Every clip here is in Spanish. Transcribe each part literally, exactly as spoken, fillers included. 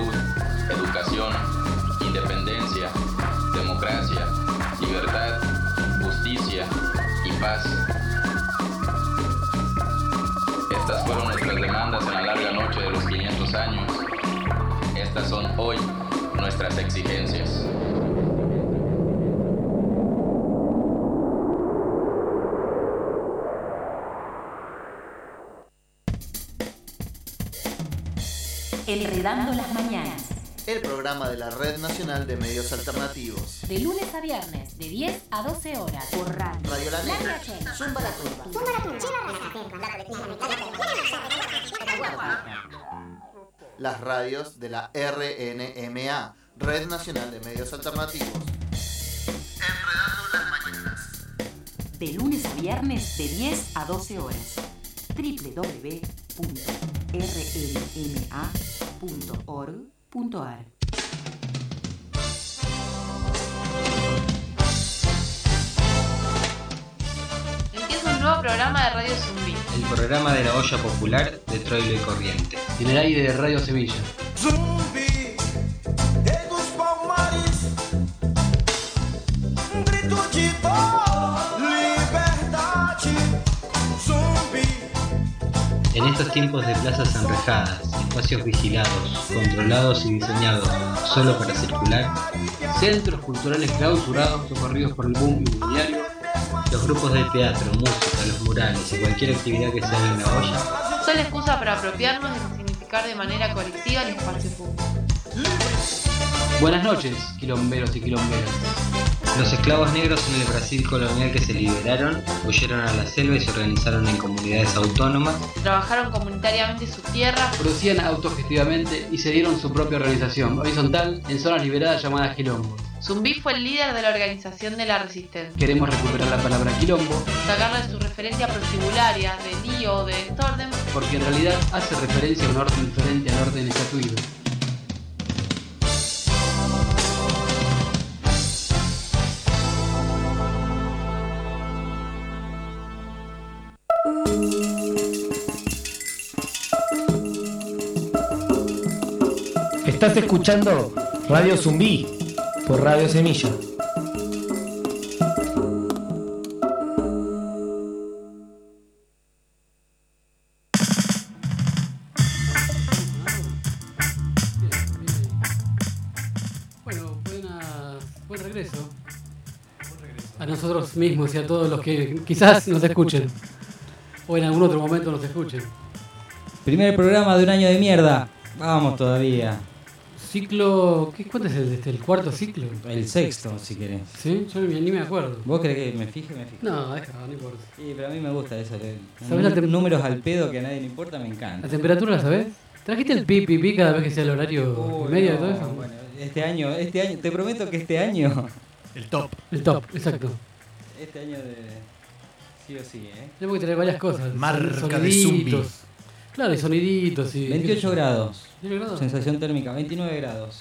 salud, educación, independencia, democracia, libertad, justicia y paz. Estas fueron nuestras demandas en la larga noche de los quinientos años. Estas son hoy nuestras exigencias. Enredando las mañanas. El programa de la Red Nacional de Medios Alternativos. De lunes a viernes, de diez a doce horas. Por radio. Radio La Negra. Zumba la Turba. Zumba la Turba. Las radios de la R N M A, Red Nacional de Medios Alternativos. Enredando las mañanas. De lunes a viernes, de diez a doce horas. doble u doble u doble u punto r n m a punto org punto a r. Empieza un nuevo programa de Radio Zumbí. El programa de la olla popular de Troilo y Corriente. En el aire de Radio Sevilla. Zumbi, rei dos palmares, um grito de dor, liberdade. Zumbi. En estos tiempos de plazas enrejadas, espacios vigilados, controlados y diseñados solo para circular, Centros culturales clausurados, socorridos por el boom inmobiliario, los grupos de teatro, música, los murales y cualquier actividad que se haga en la olla Son la excusa para apropiarnos de significar de manera colectiva el espacio público. Buenas noches, quilomberos y quilomberas. Los esclavos negros en el Brasil colonial que se liberaron, huyeron a la selva y se organizaron en comunidades autónomas. Trabajaron comunitariamente su tierra. Producían autogestivamente y se dieron su propia organización horizontal en zonas liberadas llamadas quilombos. Zumbí fue el líder de la organización de la resistencia. Queremos recuperar la palabra quilombo, Sacarla de su referencia proscibularia, de lío o de desorden, porque en realidad hace referencia a un orden diferente al orden estatuido. Estás escuchando Radio Zumbí por Radio Semilla. Bueno, buena, buen regreso. A nosotros mismos y a todos los que quizás nos escuchen. O en algún otro momento nos escuchen. Primer programa de un año de mierda. Vamos todavía. Ciclo... ¿qué, ¿Cuánto es el, este, el cuarto ciclo? El sexto, si querés. ¿Sí? Yo ni, ni me acuerdo. ¿Vos querés que me fije? Me fijo. No, deja, no importa. Sí, pero a mí me gusta eso. ¿Sabés la tem- Números al pedo que a nadie le importa, me ¿La encanta. temperatura la sabés? ¿Trajiste el pi, pi, pi cada vez que sea el horario Uy, y medio no, de todo eso? Bueno, este año, este año, te prometo que este año... El top. El top, exacto. Este año de... Sí o sí, ¿eh? Tenemos que tener varias cosas. Marca de soniditos. Claro, y soniditos y... veintiocho grados. ¿veintiocho grados? Sensación térmica, veintinueve grados.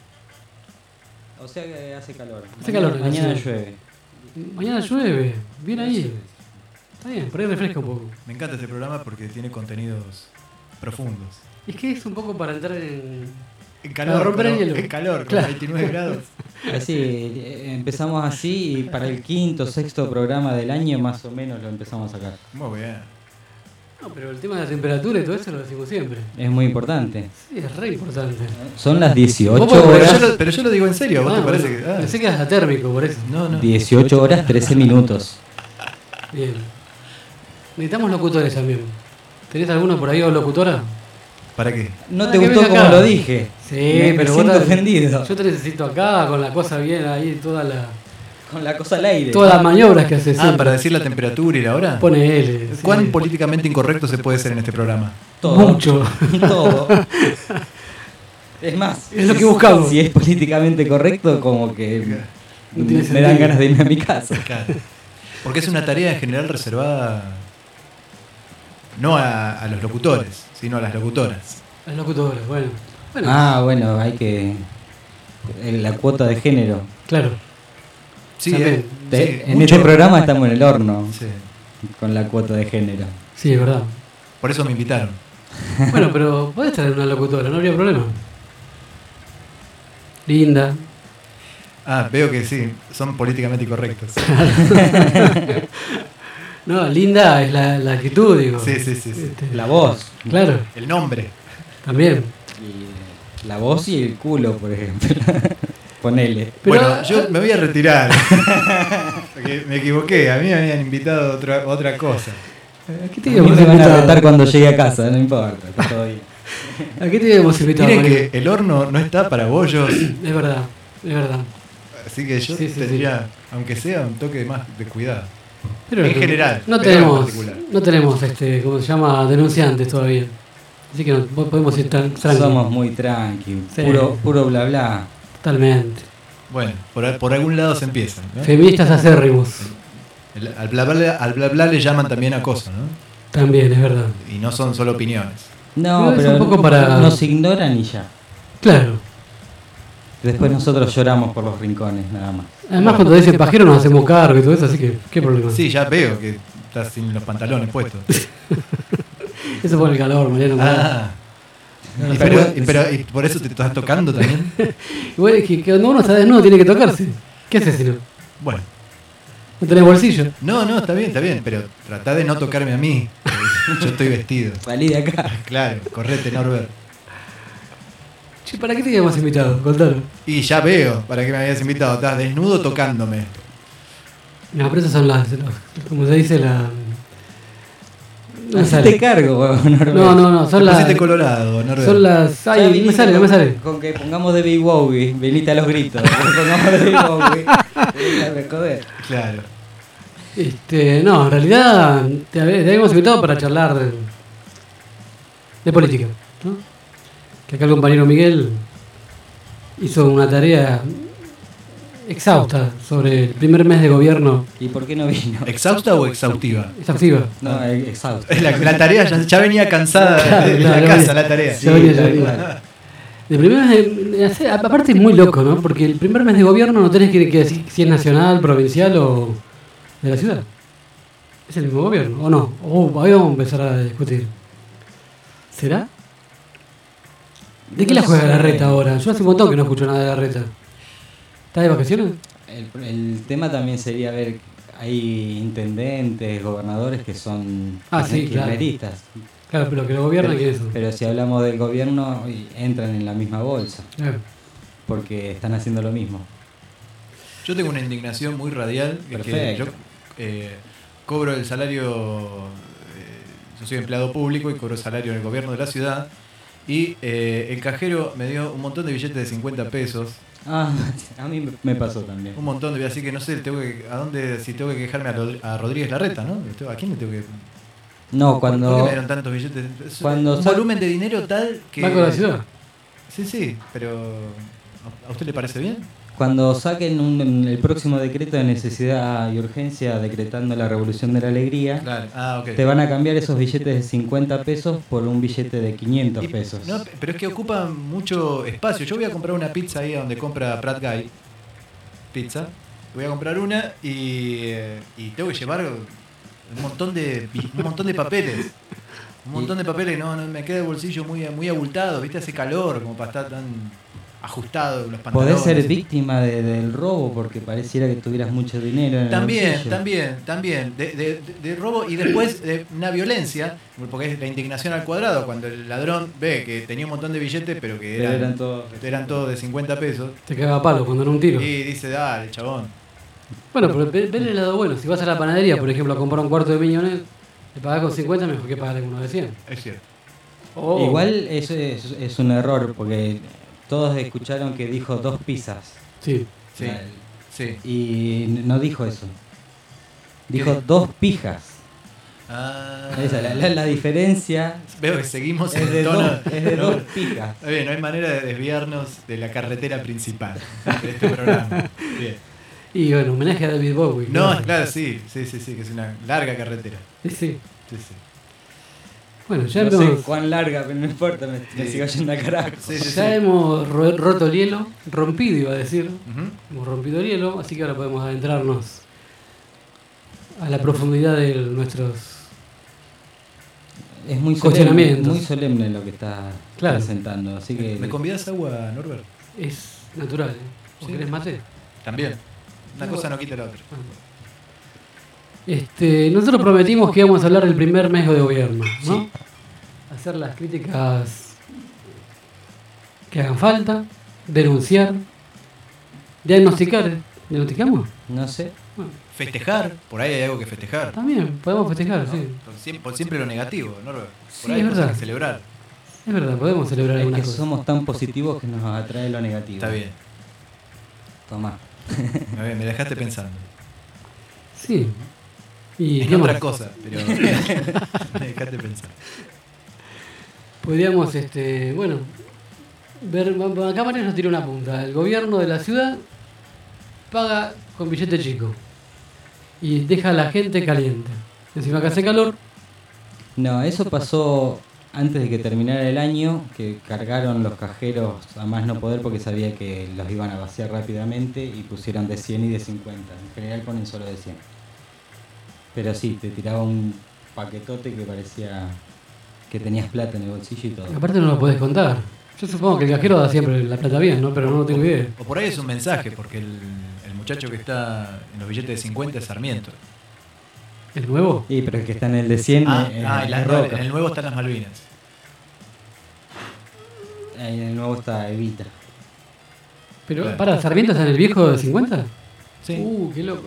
O sea que hace calor. Hace mañana, calor, Mañana hace- llueve. Mañana llueve. Bien ahí. Está bien, por ahí refresca un poco. Me encanta este programa porque tiene contenidos profundos. Es que es un poco para entrar en... En Para calor, romper el pero hielo. en calor, con Claro. veintinueve grados. Así, eh, empezamos así y para el quinto, sexto programa del año más o menos lo empezamos a sacar. Muy bien. No, pero el tema de la temperatura y todo eso lo decimos siempre. Es muy importante. Sí, es re importante. Son las dieciocho Vos podés- Pero horas, yo, lo, pero yo lo digo en serio, ¿a vos Ah, te parece bueno, que.? Ah, Pensé que eras atérmico, por eso. no, no. dieciocho horas, trece minutos. Bien. Necesitamos locutores también. ¿Tenés alguno por ahí o locutora? ¿Para qué? ¿No Ah, te que gustó venga como acá. lo dije? Sí, me, pero me vos siento te- ofendido. Yo te necesito acá, con la cosa bien ahí, toda la, Con la cosa al aire. todas las maniobras que haces. Ah, siempre. para decir la temperatura y la hora. Pone L. sí. ¿Cuán políticamente incorrecto se puede ser en este programa? Todo. Mucho. Todo. Es más, Es lo que buscamos. Si es políticamente correcto, como que No tiene me dan sentido. ganas de irme a mi casa. Claro. Porque es una tarea en general reservada no a, a los locutores, sino a las locutoras. Las locutoras, bueno. bueno Ah, bueno, hay que... La cuota de género. Claro. Sí, También. eh, Te- sí, en mucho- este programa estamos en el horno Sí. con la cuota de género. Sí, es verdad. Por eso me invitaron. Bueno, pero podés traer una locutora, no habría problema. Linda. Ah, veo que sí, son políticamente incorrectos. No, linda es la, la actitud, digo. Sí, sí, sí, sí. Este, La voz. Claro. El nombre. También. Y la voz y el culo, por ejemplo. Ponele. Pero- bueno, yo me voy a retirar. Porque me equivoqué, a mí me habían invitado a otra, otra cosa. ¿A qué te A mí íbamos me van a invitado? retar cuando llegue a casa, no importa, está todo bien. ¿A qué te íbamos invitado? Miren Mario? que el horno no está para bollos, Es verdad, es verdad. así que yo Sí, sí, tendría, aunque sea un toque más de cuidado. Pero En general, no pero en tenemos, particular. no tenemos este, ¿cómo se llama? Denunciantes todavía. Así que no, po- podemos ir tan tranquilos. Somos muy tranqui, Sí. puro, puro bla bla. Totalmente. Bueno, por, por algún lado se empieza, ¿no? Feministas acérrimos. El- al, bla bla, al bla bla le llaman también acoso, ¿no? También, es verdad. Y no son solo opiniones. No, Es pero un poco para- nos ignoran y ya. Claro. Después nosotros lloramos por los rincones, nada más. Además, cuando dicen pajero nos hacemos cargo y todo eso, así que, ¿qué problema? Sí, ya veo que estás sin los pantalones puestos. Eso por el calor, Mariano. Ah. Y, pero, y, pero- y por eso te estás tocando también. Igual es que, que cuando uno está desnudo tiene que tocarse. ¿Qué haces si no? Bueno. ¿No tenés bolsillo? No, no, está bien, está bien, pero tratá de no tocarme a mí. Yo estoy vestido. Salí de acá. Claro, correte, Norbert. Che, ¿para qué te habíamos invitado? Contalo. Y ya veo, para qué me habías invitado. Estás desnudo tocándome. No, pero esas son las, las- como se dice, la... No me Hacete sale. cargo, huevón, Norbert. No, no, no, son Te las... pusiste colorado, Norbert. Son las... Ya Ay, no me viniste sale, no me con- sale. Con que pongamos David Bowie, venite a los gritos. Con que pongamos David Bowie, venite a joder. Claro. Este, no, en realidad te, hab- te habíamos invitado para charlar de, de política, ¿no? Que acá el compañero Miguel hizo una tarea exhausta sobre el primer mes de gobierno. ¿Y por qué no vino? ¿Exhausta o exhaustiva? Exhaustiva. No, exhausto. La, la tarea ya, ya venía cansada Claro, de claro, la ya casa, venía. la tarea. Ya venía, ya tal venía. cual. De primer mes de- hace- aparte es muy loco, ¿no? Porque el primer mes de gobierno no tenés que, que decir si es nacional, provincial o de la ciudad. Es el mismo gobierno, ¿o no? Oh, ahí vamos a empezar a discutir. ¿Será? ¿De qué la juega la reta ahora? Yo hace un montón que no escucho nada de la reta. ¿Está de vacaciones? El, el tema también sería ver, hay intendentes, gobernadores que son Ah, sí, claro. kirchneristas. Claro, pero que lo gobierna, Pero, ¿quiénes son? pero si hablamos del gobierno, y entran en la misma bolsa, Claro. porque están haciendo lo mismo. Yo tengo una indignación muy radial. Que, que Perfecto. yo eh, cobro el salario, eh, yo soy empleado público y cobro salario en el gobierno de la ciudad. Y eh, el cajero me dio un montón de billetes de cincuenta pesos. Ah, a mí me pasó también. Un montón de, así que no sé, tengo que, a dónde, si tengo que quejarme a, Rod- a Rodríguez Larreta, ¿no? ¿A quién le tengo que...? No, ¿Por qué cuando... me dieron tantos billetes? Es cuando un sa- volumen de dinero tal que... ¿Banco de la ciudad? Sí, sí, pero... ¿A usted le parece bien? Cuando saquen un- el próximo decreto de necesidad y urgencia decretando la revolución de la alegría, Claro, ah, ok. te van a cambiar esos billetes de cincuenta pesos por un billete de quinientos Y- pesos. No, pero es que ocupa mucho espacio. Yo voy a comprar una pizza ahí a donde compra Pratt Guy. Pizza. Voy a comprar una y, eh, y tengo que llevar un montón de un montón de papeles. Un montón de papeles, no, no me queda el bolsillo muy, muy abultado, ¿viste? Hace calor como para estar tan ajustado los pantalones. Podés ser víctima de- del robo porque pareciera que tuvieras mucho dinero en el También, bolsillo. también, también. De, de- de robo y después de una violencia, porque es la indignación al cuadrado, cuando el ladrón ve que tenía un montón de billetes, pero que Pero eran, eran todos- eran todos de cincuenta pesos. Te caga a palo cuando no un tiro. Y dice, dale, chabón. Bueno, pero ve- ven el lado bueno. Si vas a la panadería, por ejemplo, a comprar un cuarto de millones, le pagás con cincuenta, mejor que pagarle con uno de cien. Es cierto. Oh. Igual eso es, es un error porque todos escucharon que dijo dos pizzas. Sí. Sí, sí. Y no dijo eso. Dijo dijo? dos pijas. Ah, Esa, la, la- la diferencia veo que seguimos es en de, el tono. dos, es de no, dos pijas. Está bien, no hay manera de desviarnos de la carretera principal de este programa. Bien. Y bueno, homenaje a David Bowie. No, claro, sí, sí, sí, sí, que es una larga carretera. Sí, sí. Sí, sí. Bueno, ya No sé hemos, cuán larga, pero no importa, me, me Sí. sigo yendo a carajo. Sí, sí, ya sí. hemos ro- roto el hielo, rompido iba a decir. Ujú. Hemos rompido el hielo, así que ahora podemos adentrarnos a la profundidad de nuestros... Es muy solemne, Cuestionamientos. muy solemne lo que está Claro. presentando. Así que ¿Me convidas agua, Norbert? Es Natural, ¿eh? ¿Vos Sí. querés mate? También. Una No, cosa no quita la otra. Este, nosotros prometimos que íbamos a hablar del primer mes de gobierno, ¿no? Sí. Hacer las críticas que hagan falta, denunciar, diagnosticar. ¿Diagnosticamos? No sé. Festejar, por ahí hay algo que festejar. También podemos festejar, sí. Por siempre, por siempre lo negativo, ¿no? Por Sí, ahí hay es cosas verdad. que celebrar. Es verdad, podemos celebrar Es algunas que cosas. somos tan positivos que nos atrae lo negativo. Está bien. Tomá. Me me dejaste pensando. Sí. ¿Y En qué otra más? cosa, pero me dejaste pensar. Podríamos, este, bueno, ver, va- acá María nos tira una punta. El gobierno de la ciudad paga con billete chico y deja a la gente caliente. Encima que hace calor, No, eso pasó antes de que terminara el año, que cargaron los cajeros a más no poder porque sabía que los iban a vaciar rápidamente y pusieron de cien y de cincuenta. En general ponen solo de cien. Pero sí, te tiraba un paquetote que parecía que tenías plata en el bolsillo y todo. aparte no lo podés contar. Yo supongo que el cajero da siempre la plata bien, ¿no? Pero no tengo idea. O por ahí es un mensaje, porque el, el muchacho que está en los billetes de cincuenta es Sarmiento. ¿El nuevo? Sí, pero el que está en el de cien Ah, eh, ah, y la- es Roca. en el nuevo están las Malvinas. En el nuevo está Evita. Pero, Claro. para, ¿Sarmiento está en el viejo de cincuenta? Sí. Uh, qué loco.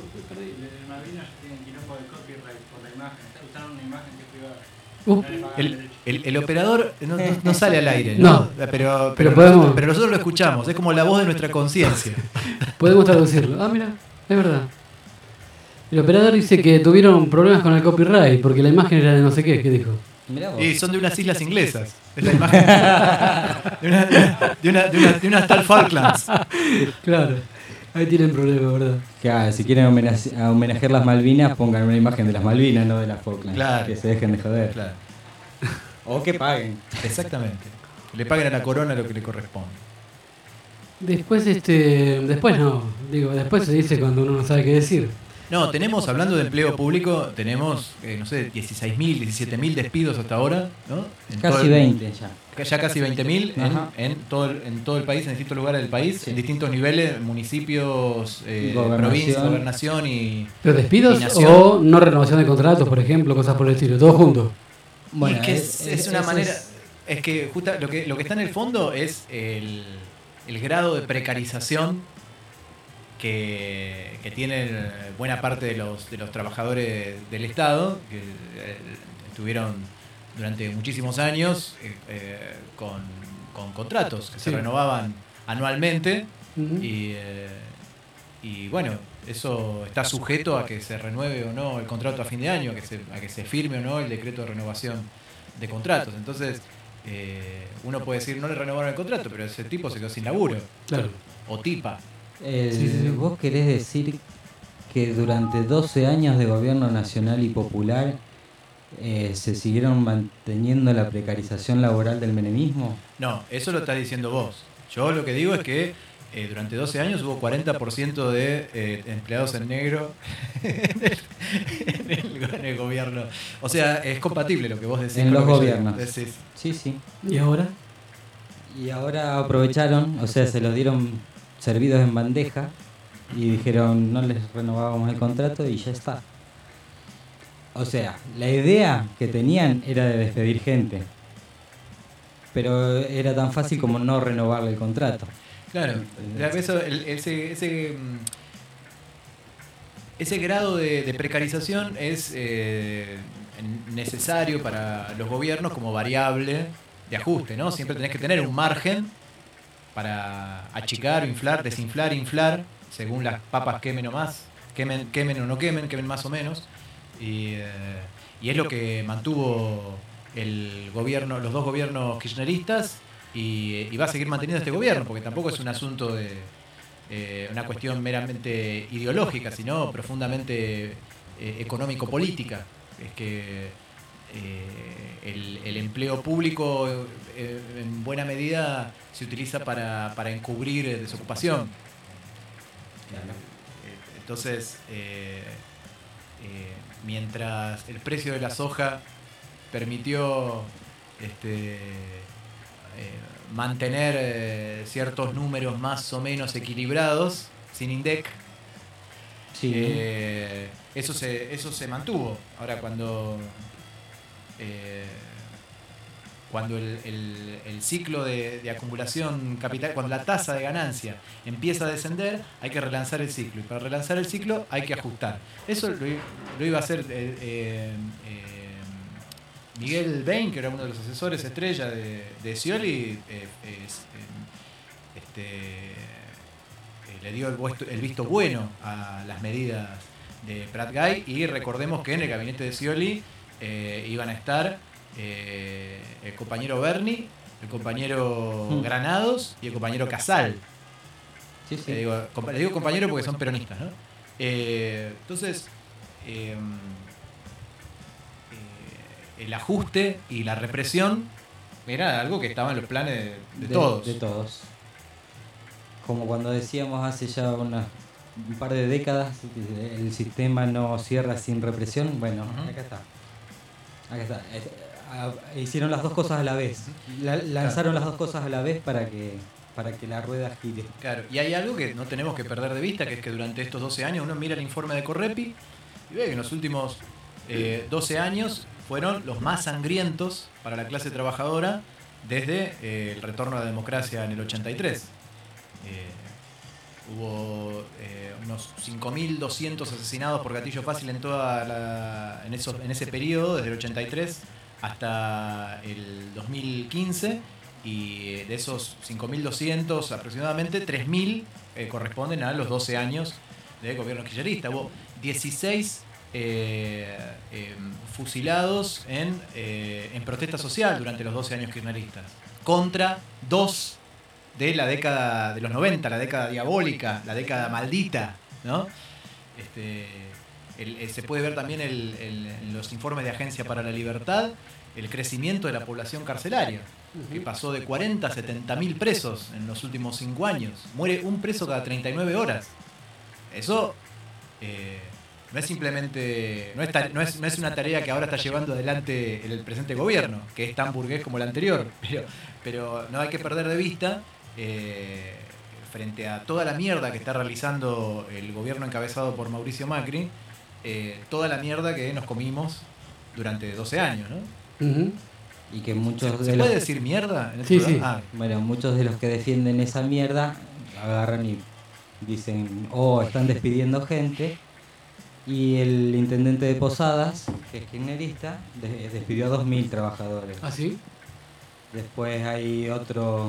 Uh, El, el- el operador no, no- no sale al aire, ¿no? No. Pero, pero, Pero nosotros, podemos- pero nosotros lo escuchamos, es como la voz de nuestra conciencia. podemos traducirlo. Ah, mira, es verdad. El operador dice que tuvieron problemas con el copyright porque la imagen era de no sé qué, ¿qué dijo? Mirá vos. Y son de unas islas inglesas. Es la imagen de, una, de, una, de, una, de unas tal Falklands. Claro, ahí tienen problemas, ¿verdad? Claro, si quieren homenaje- a homenajear las Malvinas, pongan una imagen de las Malvinas, no de las Falklands. Claro. Que se dejen de joder. Claro, O que paguen. exactamente. Que le paguen a la corona lo que le corresponde. Después, este, después no, digo, después se dice cuando uno no sabe qué decir. No, tenemos, hablando de empleo público, tenemos, eh, no sé, dieciséis mil, diecisiete mil despidos hasta ahora, ¿no? En todo Casi el- veinte ya. Ya casi veinte mil en, Ajá. en, todo el, en todo el país, en distintos lugares del país, en distintos niveles, municipios, eh, Gobernación. provincias, gobernación y... ¿Pero despidos y nación. o no renovación de contratos, por ejemplo, cosas por el estilo? Todo junto. Bueno, y que es, es- es es- una eso manera... es- Es que justa, lo, que lo que está en el fondo es el, el grado de precarización que, que tienen buena parte de los, de los trabajadores del Estado, que eh, estuvieron durante muchísimos años eh, eh, con, con contratos que se Sí. renovaban anualmente Ujú. y, eh, y bueno, eso está sujeto a que se renueve o no el contrato a fin de año, a que se, a que se firme o no el decreto de renovación de contratos. Entonces, eh, uno puede decir, no le renovaron el contrato, pero ese tipo se quedó sin laburo. Claro. O tipa. El- Sí, sí, sí. ¿Vos querés decir que durante doce años de gobierno nacional y popular eh, se siguieron manteniendo la precarización laboral del menemismo? No, eso lo estás diciendo vos. Yo lo que digo es que eh, durante doce años hubo cuarenta por ciento de eh, empleados en negro en, el, en el- en el gobierno. O sea, es compatible lo que vos decís. En con los lo que yo gobiernos. decís. Sí, sí. ¿Y ahora? Y ahora aprovecharon, o sea, se los dieron servidos en bandeja y dijeron no les renovábamos el contrato y ya está. O sea, la idea que tenían era de despedir gente, pero era tan fácil como no renovarle el contrato. Claro, la- eso, el- ese, ese, mm, ese grado de, de precarización es eh, necesario para los gobiernos como variable de ajuste, ¿no? Siempre tenés que tener un margen para achicar, inflar, desinflar, inflar, según las papas quemen o más, quemen, quemen o no quemen, quemen más o menos. Y, eh, y es lo que mantuvo el gobierno, los dos gobiernos kirchneristas y, y va a seguir manteniendo este gobierno, porque tampoco es un asunto de eh, una cuestión meramente ideológica, sino profundamente eh, económico-política. Es que eh, el, el empleo público eh, en buena medida se utiliza para, para encubrir eh, desocupación. Eh, Entonces, eh, eh, mientras el precio de la soja permitió este, mantener eh, ciertos números más o menos equilibrados, sin INDEC. Sí. Eh, eso, se, eso se mantuvo. Ahora cuando... Eh, cuando el, el, el ciclo de, de acumulación capital, cuando la tasa de ganancia empieza a descender, hay que relanzar el ciclo. Y para relanzar el ciclo hay que ajustar. Eso lo, lo iba a hacer eh, eh, eh, Miguel Bain, que era uno de los asesores estrella de, de Scioli, eh, es, eh, este, eh, le dio el, vuesto, el visto bueno a las medidas de Prat Guy. Y recordemos que en el gabinete de Scioli eh, iban a estar Eh, el compañero Berni, el compañero mm. Granados y el compañero Casal. Sí, sí. Le digo, le digo compañero porque son peronistas, ¿no? Eh, entonces, eh, eh, el ajuste y la represión era algo que estaba en los planes de, de, de todos. De todos. Como cuando decíamos hace ya una, un par de décadas, el sistema no cierra sin represión. Bueno, uh-huh. acá está. Acá está. Hicieron las dos cosas a la vez. La, lanzaron las dos cosas a la vez para que para que la rueda gire. Claro, y hay algo que no tenemos que perder de vista, que es que durante estos doce años uno mira el informe de Correpi y ve que en los últimos eh, doce años fueron los más sangrientos para la clase trabajadora desde eh, el retorno a la democracia en el ochenta y tres. Eh, hubo eh, unos cinco mil doscientos asesinados por gatillo fácil en toda la, en, esos, en ese periodo, desde el ochenta y tres hasta el dos mil quince, y de esos cinco mil doscientos aproximadamente tres mil eh, corresponden a los doce años de gobierno kirchnerista. Hubo dieciséis eh, eh, fusilados en, eh, en protesta social durante los doce años kirchneristas, contra dos de la década de los noventa, la década diabólica, la década maldita, ¿no? Este, el, el, se puede ver también el, el, en los informes de Agencia para la Libertad el crecimiento de la población carcelaria, que pasó de cuarenta a setenta mil presos en los últimos cinco años. Muere un preso cada treinta y nueve horas. Eso eh, no es simplemente, no es, no, es, no es una tarea que ahora está llevando adelante el, el presente gobierno, que es tan burgués como el anterior, pero, pero no hay que perder de vista, eh, frente a toda la mierda que está realizando el gobierno encabezado por Mauricio Macri, eh, toda la mierda que nos comimos durante doce años, ¿no? Uh-huh. Y que muchos ¿Se, de ¿se los... puede decir mierda en el sí, programa? sí. Ah. Bueno, muchos de los que defienden esa mierda agarran y dicen, oh, están despidiendo gente. Y el intendente de Posadas, que es kirchnerista, despidió a dos mil trabajadores. ¿Ah, sí? Después hay otro,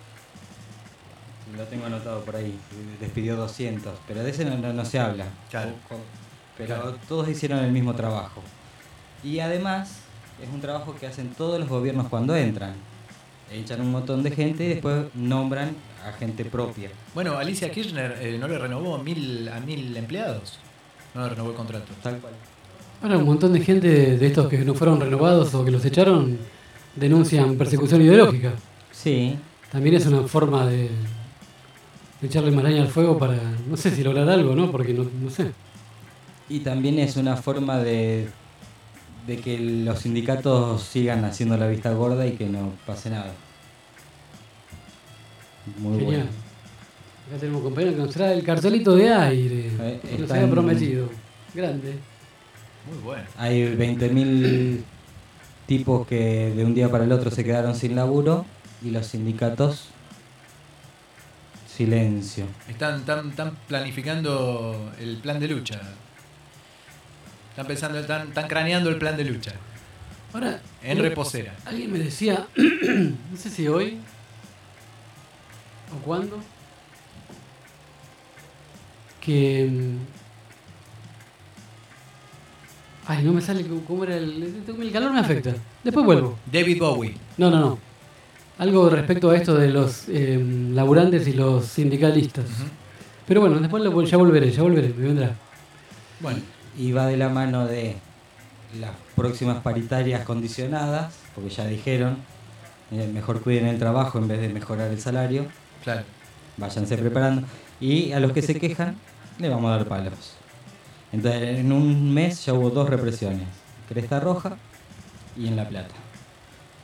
lo tengo anotado por ahí, despidió doscientos, pero de ese no, no, no se habla. Claro. Pero claro. Todos hicieron el mismo trabajo. Y además es un trabajo que hacen todos los gobiernos cuando entran. Echan un montón de gente y después nombran a gente propia. Bueno, Alicia Kirchner eh, no le renovó mil, a mil empleados. No le renovó el contrato. Tal cual. Ahora un montón de gente de estos que no fueron renovados o que los echaron denuncian persecución ideológica. Sí. También es una forma de, de echarle maraña al fuego para, no sé si lograr algo, ¿no? Porque no, no sé. Y también es una forma de, de que los sindicatos sigan haciendo la vista gorda y que no pase nada. Muy Genial. bueno. Acá tenemos un compañero que nos trae el cartelito de aire. Eh, que nos están- había prometido. Grande. Muy bueno. Hay veinte mil tipos que de un día para el otro se quedaron sin laburo y los sindicatos, silencio. Están, están, están planificando el plan de lucha. Están pensando, están, están craneando el plan de lucha. Ahora, En reposera. Alguien me decía, no sé si hoy o cuándo, que... mm, Ay, no me sale cómo era el... El calor me afecta. Después vuelvo. David Bowie. No, no, no. Algo respecto a esto de los eh, laburantes y los sindicalistas. Ujú. Pero bueno, después lo- ya volveré, ya volveré, me vendrá. Bueno, Y va de la mano de las próximas paritarias condicionadas, porque ya dijeron, eh, mejor cuiden el trabajo en vez de mejorar el salario, claro. váyanse preparando. Y a los que se quejan, le vamos a dar palos. Entonces, en un mes ya hubo dos represiones, Cresta Roja y en La Plata.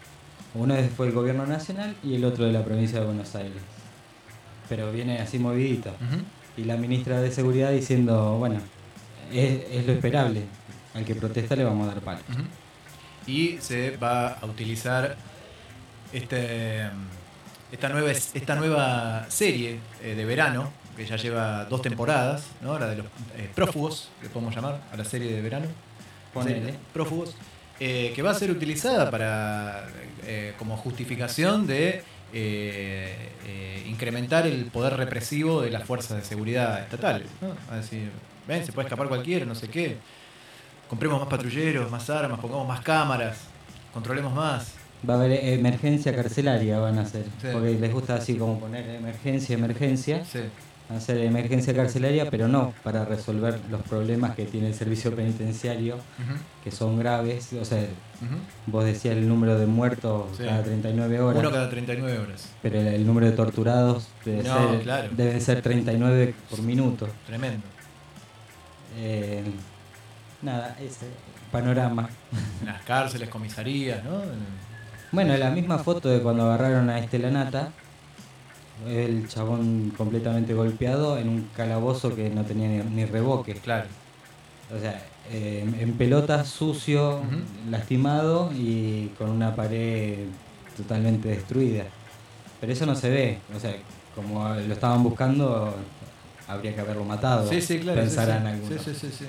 Uno fue el gobierno nacional y el otro de la provincia de Buenos Aires. Pero viene así movidito. Ujú. Y la ministra de Seguridad diciendo, bueno, es, es lo esperable. Al que protesta le vamos a dar palo. Ujú. Y se va a utilizar este, esta, nueva, esta nueva serie eh, de verano, que ya lleva dos temporadas, ¿no? La de los eh, prófugos, que podemos llamar a la serie de verano. Ponele. Serie de prófugos. Eh, que va a ser utilizada para eh, como justificación de eh, eh, incrementar el poder represivo de las fuerzas de seguridad estatales, ¿no? A decir, ven, se puede escapar cualquiera, no sé qué. Compremos más patrulleros, más armas, pongamos más cámaras, controlemos más. Va a haber emergencia carcelaria, van a hacer. Sí. Porque les gusta así como poner emergencia, emergencia. Sí. Van a hacer emergencia carcelaria, pero no para resolver los problemas que tiene el servicio penitenciario, Ujú. que son graves. O sea, Ujú. vos decías el número de muertos Sí. cada treinta y nueve horas. Uno cada treinta y nueve horas. Pero el, el número de torturados debe No, ser, claro. deben ser treinta y nueve por minuto. Tremendo. Eh, nada, ese panorama. En las cárceles, comisarías, ¿no? Bueno, la misma foto de cuando agarraron a Estelanata, el chabón completamente golpeado en un calabozo que no tenía ni, ni revoque. Claro. O sea, eh, en pelota, sucio, Ujú. lastimado y con una pared totalmente destruida. Pero eso no se ve. O sea, como lo estaban buscando, habría que haberlo matado. Sí, sí, claro. Pensarán sí, sí. algunos. Sí, sí, sí, sí.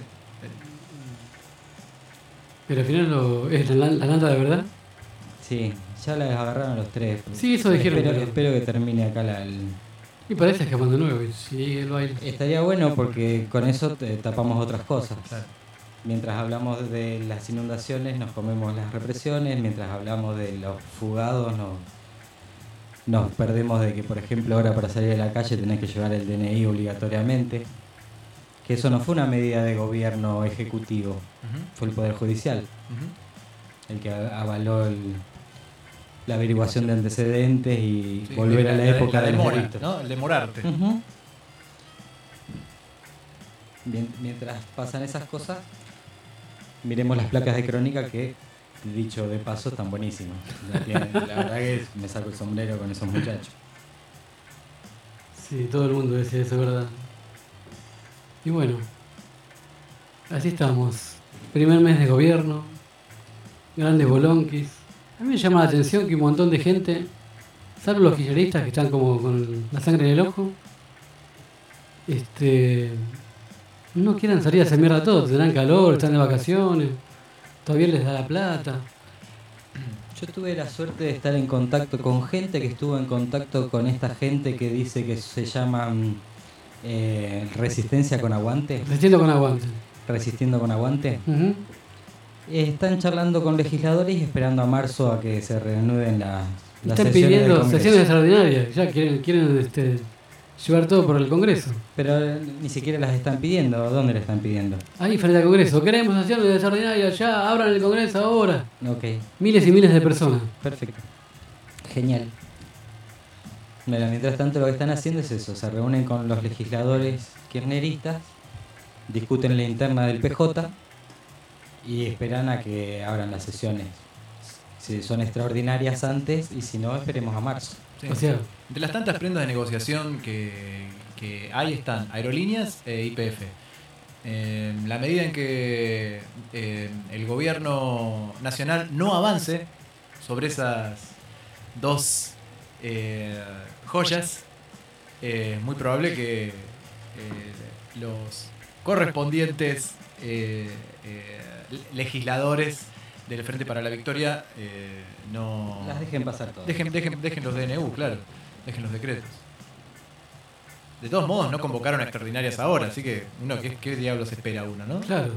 Pero al final lo, es la, la nata de verdad. Sí, ya las agarraron a los tres. Sí, eso dijeron, Espero, pero- espero que termine acá la, el... Y parece que de nuevo y sigue el baile. Estaría bueno porque con eso te- tapamos otras cosas. Claro. Mientras hablamos de las inundaciones nos comemos las represiones, mientras hablamos de los fugados nos, nos perdemos de que, por ejemplo, ahora para salir a la calle tenés que llevar el D N I obligatoriamente. Que eso no fue una medida de gobierno ejecutivo, Ujú. fue el Poder Judicial Ujú. el que a- avaló el- la averiguación de antecedentes y Sí, volver a la, de- época la de los demora, delitos. ¿no? El demorarte. Ujú. Mien- Mientras pasan esas cosas, miremos las placas de crónica que, dicho de paso, están buenísimas. La, tienen- la verdad que me saco el sombrero con esos muchachos. Sí, todo el mundo decía eso, ¿verdad? Y bueno, así estamos. Primer mes de gobierno, grandes bolonquis. A mí me llama la atención que un montón de gente, salvo los kirchneristas que están como con la sangre en el ojo, este, no quieran salir a hacer mierda a todos, tendrán calor, están de vacaciones, todavía les da la plata. Yo tuve la suerte de estar en contacto con gente que estuvo en contacto con esta gente que dice que se llaman eh, resistencia con aguante. Resistiendo con aguante. Resistiendo con aguante. Ujú. Eh, Están charlando con legisladores y esperando a marzo a que se reanuden las, las Están sesiones del pidiendo Congreso. sesiones extraordinarias, ya quieren, quieren este, llevar todo por el Congreso. Pero eh, ni siquiera las están pidiendo. ¿Dónde las están pidiendo? Ahí frente al Congreso, queremos sesiones extraordinarias, ya, abran el Congreso ahora. Ok. Miles y miles de personas. Perfecto. Genial. Bueno, mientras tanto lo que están haciendo es eso, se reúnen con los legisladores kirchneristas, discuten la interna del P J y esperan a que abran las sesiones. Si son extraordinarias antes y si no, esperemos a marzo. Sí. O sea, De las tantas prendas de negociación que, que hay están aerolíneas e Y P F. Eh, la medida en que eh, el gobierno nacional no avance sobre esas dos eh, joyas, eh, es muy probable que eh, los correspondientes eh, eh, legisladores del Frente para la Victoria eh, no Las dejen pasar todas. Dejen, dejen, dejen los D N U, claro. Dejen los decretos. De todos modos, no convocaron a extraordinarias ahora, así que uno, ¿qué, qué diablos espera uno, no? claro.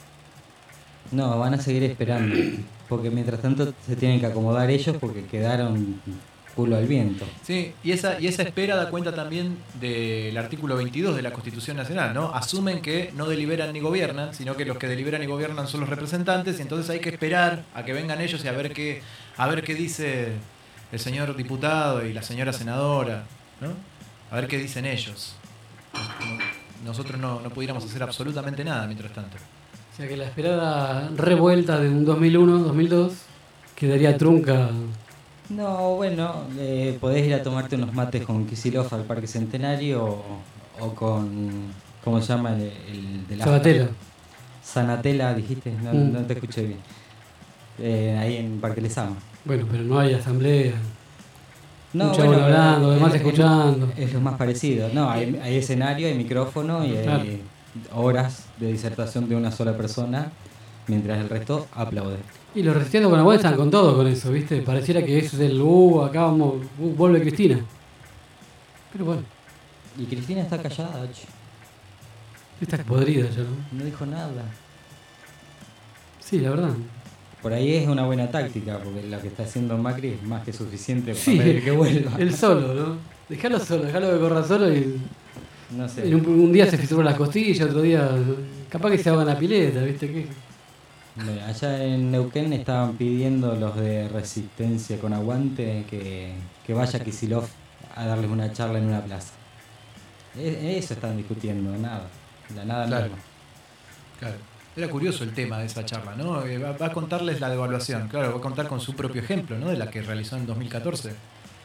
No, van a seguir esperando, porque mientras tanto se tienen que acomodar ellos porque quedaron culo al viento. Sí, y esa, y esa espera da cuenta también del artículo veintidós de la Constitución Nacional, ¿no? Asumen que no deliberan ni gobiernan, sino que los que deliberan y gobiernan son los representantes, y entonces hay que esperar a que vengan ellos y a ver qué, a ver qué dice el señor diputado y la señora senadora, ¿no? A ver qué dicen ellos. Nosotros no, no pudiéramos hacer absolutamente nada mientras tanto. O sea que la esperada revuelta de un dos mil uno, dos mil dos quedaría trunca No, bueno, eh, podés ir a tomarte unos mates con Kicillof al Parque Centenario o, o con, ¿cómo se llama? El, el de la Sabatella. Sanatela, dijiste, no, Mm. no te escuché bien. Eh, ahí en Parque Lezama. Bueno, pero no hay asamblea. No, Un chabón bueno, hablando, es- demás es- escuchando. Es lo más parecido. No, hay, hay escenario, hay micrófono y hay Claro. horas de disertación de una sola persona, mientras el resto aplaude. Y los resistiendo con Aguante están con todo con eso, ¿viste? Pareciera que eso es el uh, acá vamos, uh, vuelve Cristina. Pero bueno, Y Cristina está callada, che. está podrida ya, ¿no? No dijo nada. Sí, la verdad. Por ahí es una buena táctica, porque lo que está haciendo Macri es más que suficiente para Sí, pedir que vuelva. él solo, ¿no? Dejalo solo, dejalo que corra solo y No sé. en un, un día se fisuró las costillas, otro día capaz que se ahoga en la pileta, ¿viste? ¿Qué? Bueno, allá en Neuquén estaban pidiendo los de Resistencia con Aguante que, que vaya Kicillof a darles una charla en una plaza. E- Eso están discutiendo, nada. La nada Claro. misma. Claro. Era curioso el tema de esa charla, ¿no? Eh, Va, va a contarles la devaluación, claro, va a contar con su propio ejemplo, ¿no? De la que realizó en dos mil catorce.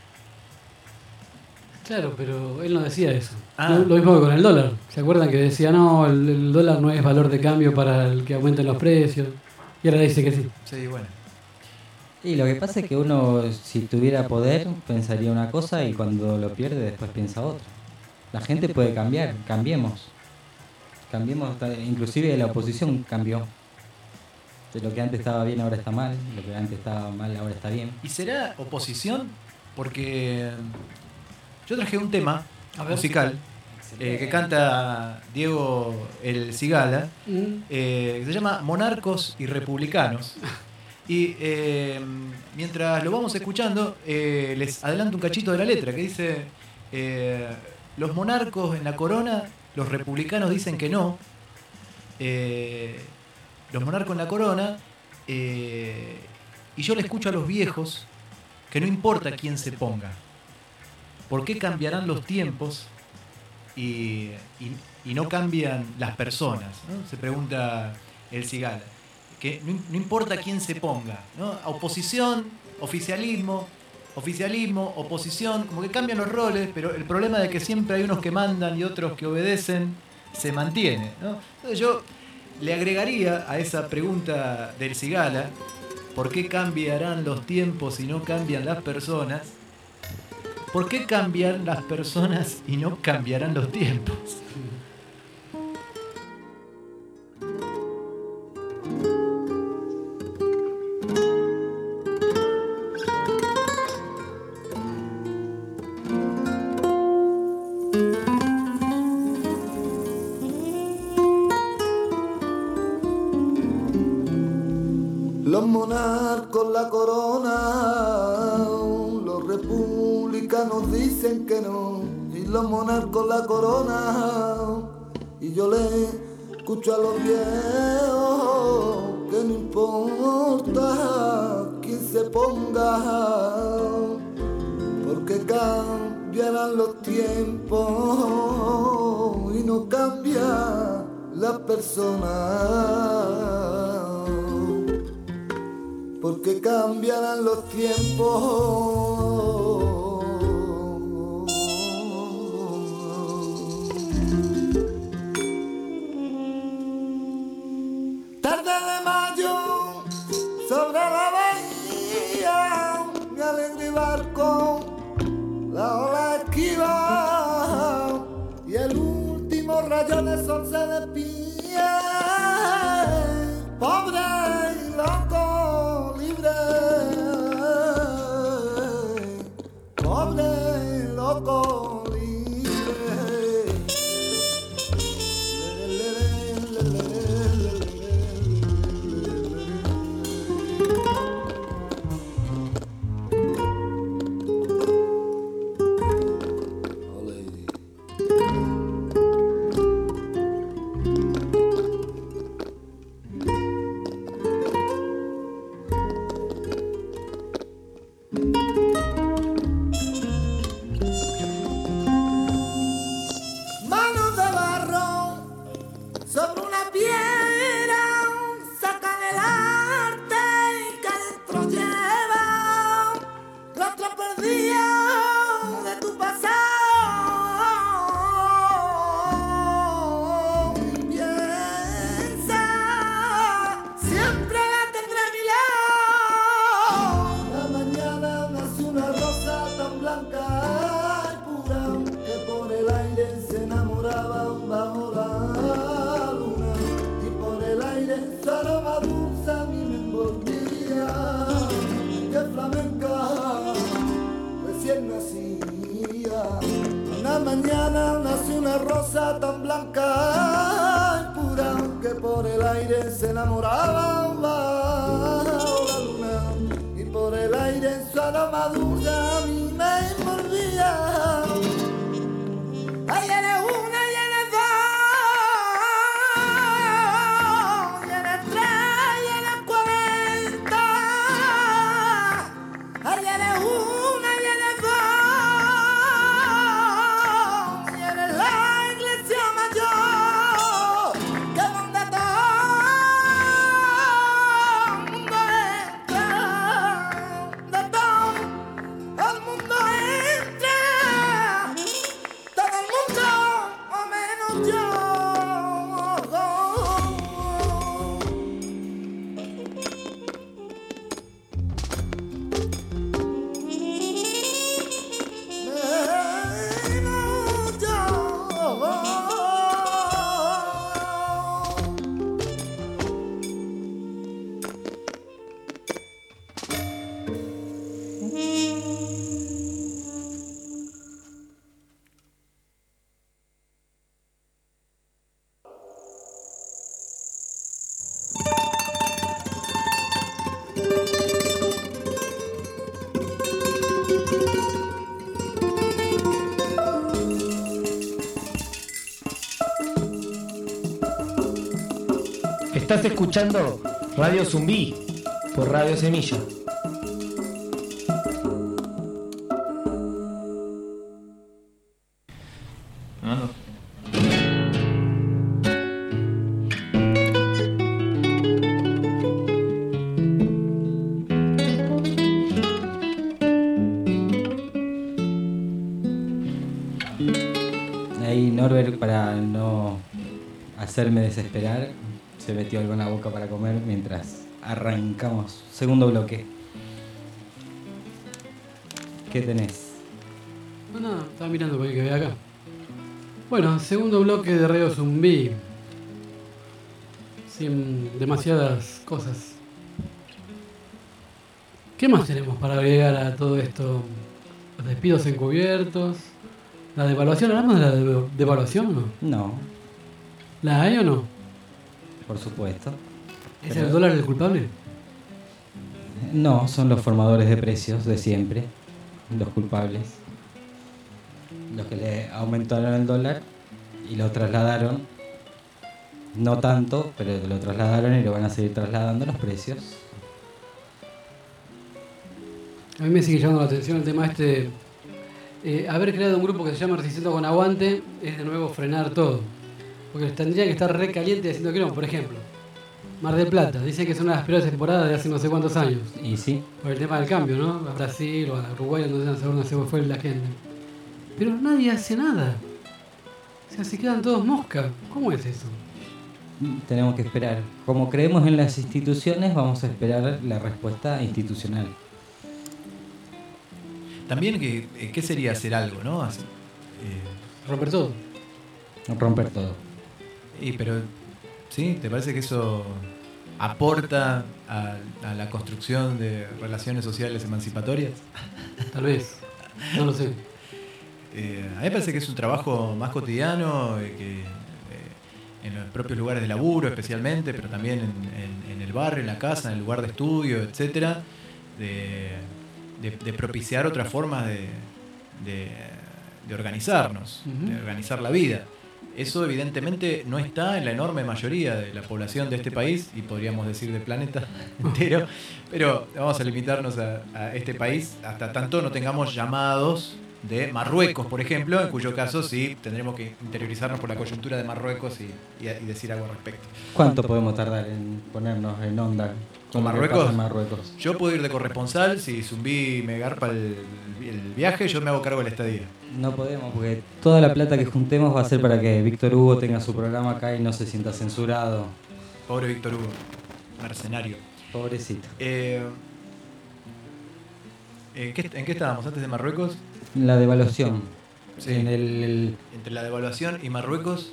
Claro, pero él no decía eso. Ah. Lo, lo mismo que con el dólar. ¿Se acuerdan que decía, no, el, el dólar no es valor de cambio para el que aumenten los precios? Y ahora dice que sí. Sí, bueno. Y lo que pasa es que uno, si tuviera poder, pensaría una cosa y cuando lo pierde después piensa otra. La gente puede cambiar, cambiemos. Cambiemos, ta- inclusive la oposición cambió. De lo que antes estaba bien ahora está mal, lo que antes estaba mal ahora está bien. ¿Y será oposición? Porque yo traje un tema musical eh, que canta Diego El Cigala, eh, que se llama Monarcos y Republicanos. Y eh, mientras lo vamos escuchando, eh, les adelanto un cachito de la letra que dice: eh, los monarcos en la corona, los republicanos dicen que no. Eh, los monarcos en la corona, eh, y yo le escucho a los viejos que no importa quién se ponga. ¿Por qué cambiarán los tiempos y, y- y no cambian las personas? ¿No? Se pregunta el Cigala. Que no, no importa quién se ponga, ¿no? Oposición, oficialismo, oficialismo, oposición, como que cambian los roles, pero el problema de que siempre hay unos que mandan y otros que obedecen se mantiene, ¿no? Entonces yo le agregaría a esa pregunta del Cigala, ¿por qué cambiarán los tiempos y no cambian las personas? ¿Por qué cambian las personas y no cambiarán los tiempos? Los monarcos, la corona, los republicanos dicen que no, y los monarcos, la corona, y yo le escucho a los viejos que no importa quién se ponga, porque cambiarán los tiempos y no cambia la persona. Porque cambiarán los tiempos. Tarde de mayo, sobre la bahía, mi alegre barco, la ola esquiva, y el último rayo de sol se despía. Pobre y loco, libre, rosa tan blanca y pura que por el aire se enamoraba bajo la luna y por el aire en su aroma dulce a mí me envolvía. Ay, eres una y eres dos y eres tres y eres cuarenta. Ay, eres una y eres dos y eres la iglesia mayor que donde todo el mundo entra, de todo el mundo entra, todo el mundo o menos yo. Menos Estás escuchando Radio Zumbí por Radio Semilla. No, no. Ahí Norbert, para no hacerme desesperar, se metió algo en la boca para comer mientras arrancamos. Segundo bloque. ¿Qué tenés? No, no, estaba mirando por el que ve acá. Bueno, segundo bloque de Radio Zumbí. Sin demasiadas cosas. ¿Qué más tenemos para agregar a todo esto? Los despidos encubiertos. ¿La devaluación? ¿Hablamos de la de- devaluación o no? No, ¿La hay o no? por supuesto. ¿Es Pero- el dólar el culpable? No, son los formadores de precios de siempre, los culpables. Los que le aumentaron el dólar y lo trasladaron, no tanto, pero lo trasladaron y lo van a seguir trasladando los precios. A mí me sigue llamando la atención el tema este. Eh, haber creado un grupo que se llama Resistiendo con Aguante es de nuevo frenar todo. Porque tendría que estar re caliente haciendo que no. Por ejemplo, Mar del Plata. Dicen que es una de las peores temporadas de hace no sé cuántos años. Y sí. Por el tema del cambio, ¿no? A Brasil o a Uruguay, donde no se fue la gente. Pero nadie hace nada. O sea, se quedan todos mosca. ¿Cómo es eso? Tenemos que esperar. Como creemos en las instituciones, vamos a esperar la respuesta institucional. También, que, eh, ¿qué sería hacer algo, no? Así, eh, Romper todo. Romper todo. y pero, ¿sí? ¿Te parece que eso aporta a, a la construcción de relaciones sociales emancipatorias? Tal vez. No lo sé. Eh, a mí me parece que es un trabajo más cotidiano, eh, que eh, en los propios lugares de laburo especialmente, pero también en, en- en el barrio, en la casa, en el lugar de estudio, etcétera, de, de- de propiciar otras formas de, de- de organizarnos, Ujú. de organizar la vida. Eso evidentemente no está en la enorme mayoría de la población de este país, y podríamos decir del planeta entero, pero vamos a limitarnos a, a este país hasta tanto no tengamos llamados de Marruecos, por ejemplo, en cuyo caso sí tendremos que interiorizarnos por la coyuntura de Marruecos y, y- y decir algo al respecto. ¿Cuánto podemos tardar en ponernos en onda ¿Con lo que Marruecos? pasa en Marruecos? Yo puedo ir de corresponsal, si Zumbí me garpa el, el viaje, yo me hago cargo de la estadía. No podemos, porque toda la plata que juntemos va a ser para que Víctor Hugo tenga su programa acá y no se sienta censurado. Pobre Víctor Hugo, mercenario. Pobrecito. Eh, eh, ¿qué- ¿En qué estábamos antes de Marruecos? La devaluación. Sí. En el... Entre la devaluación y Marruecos.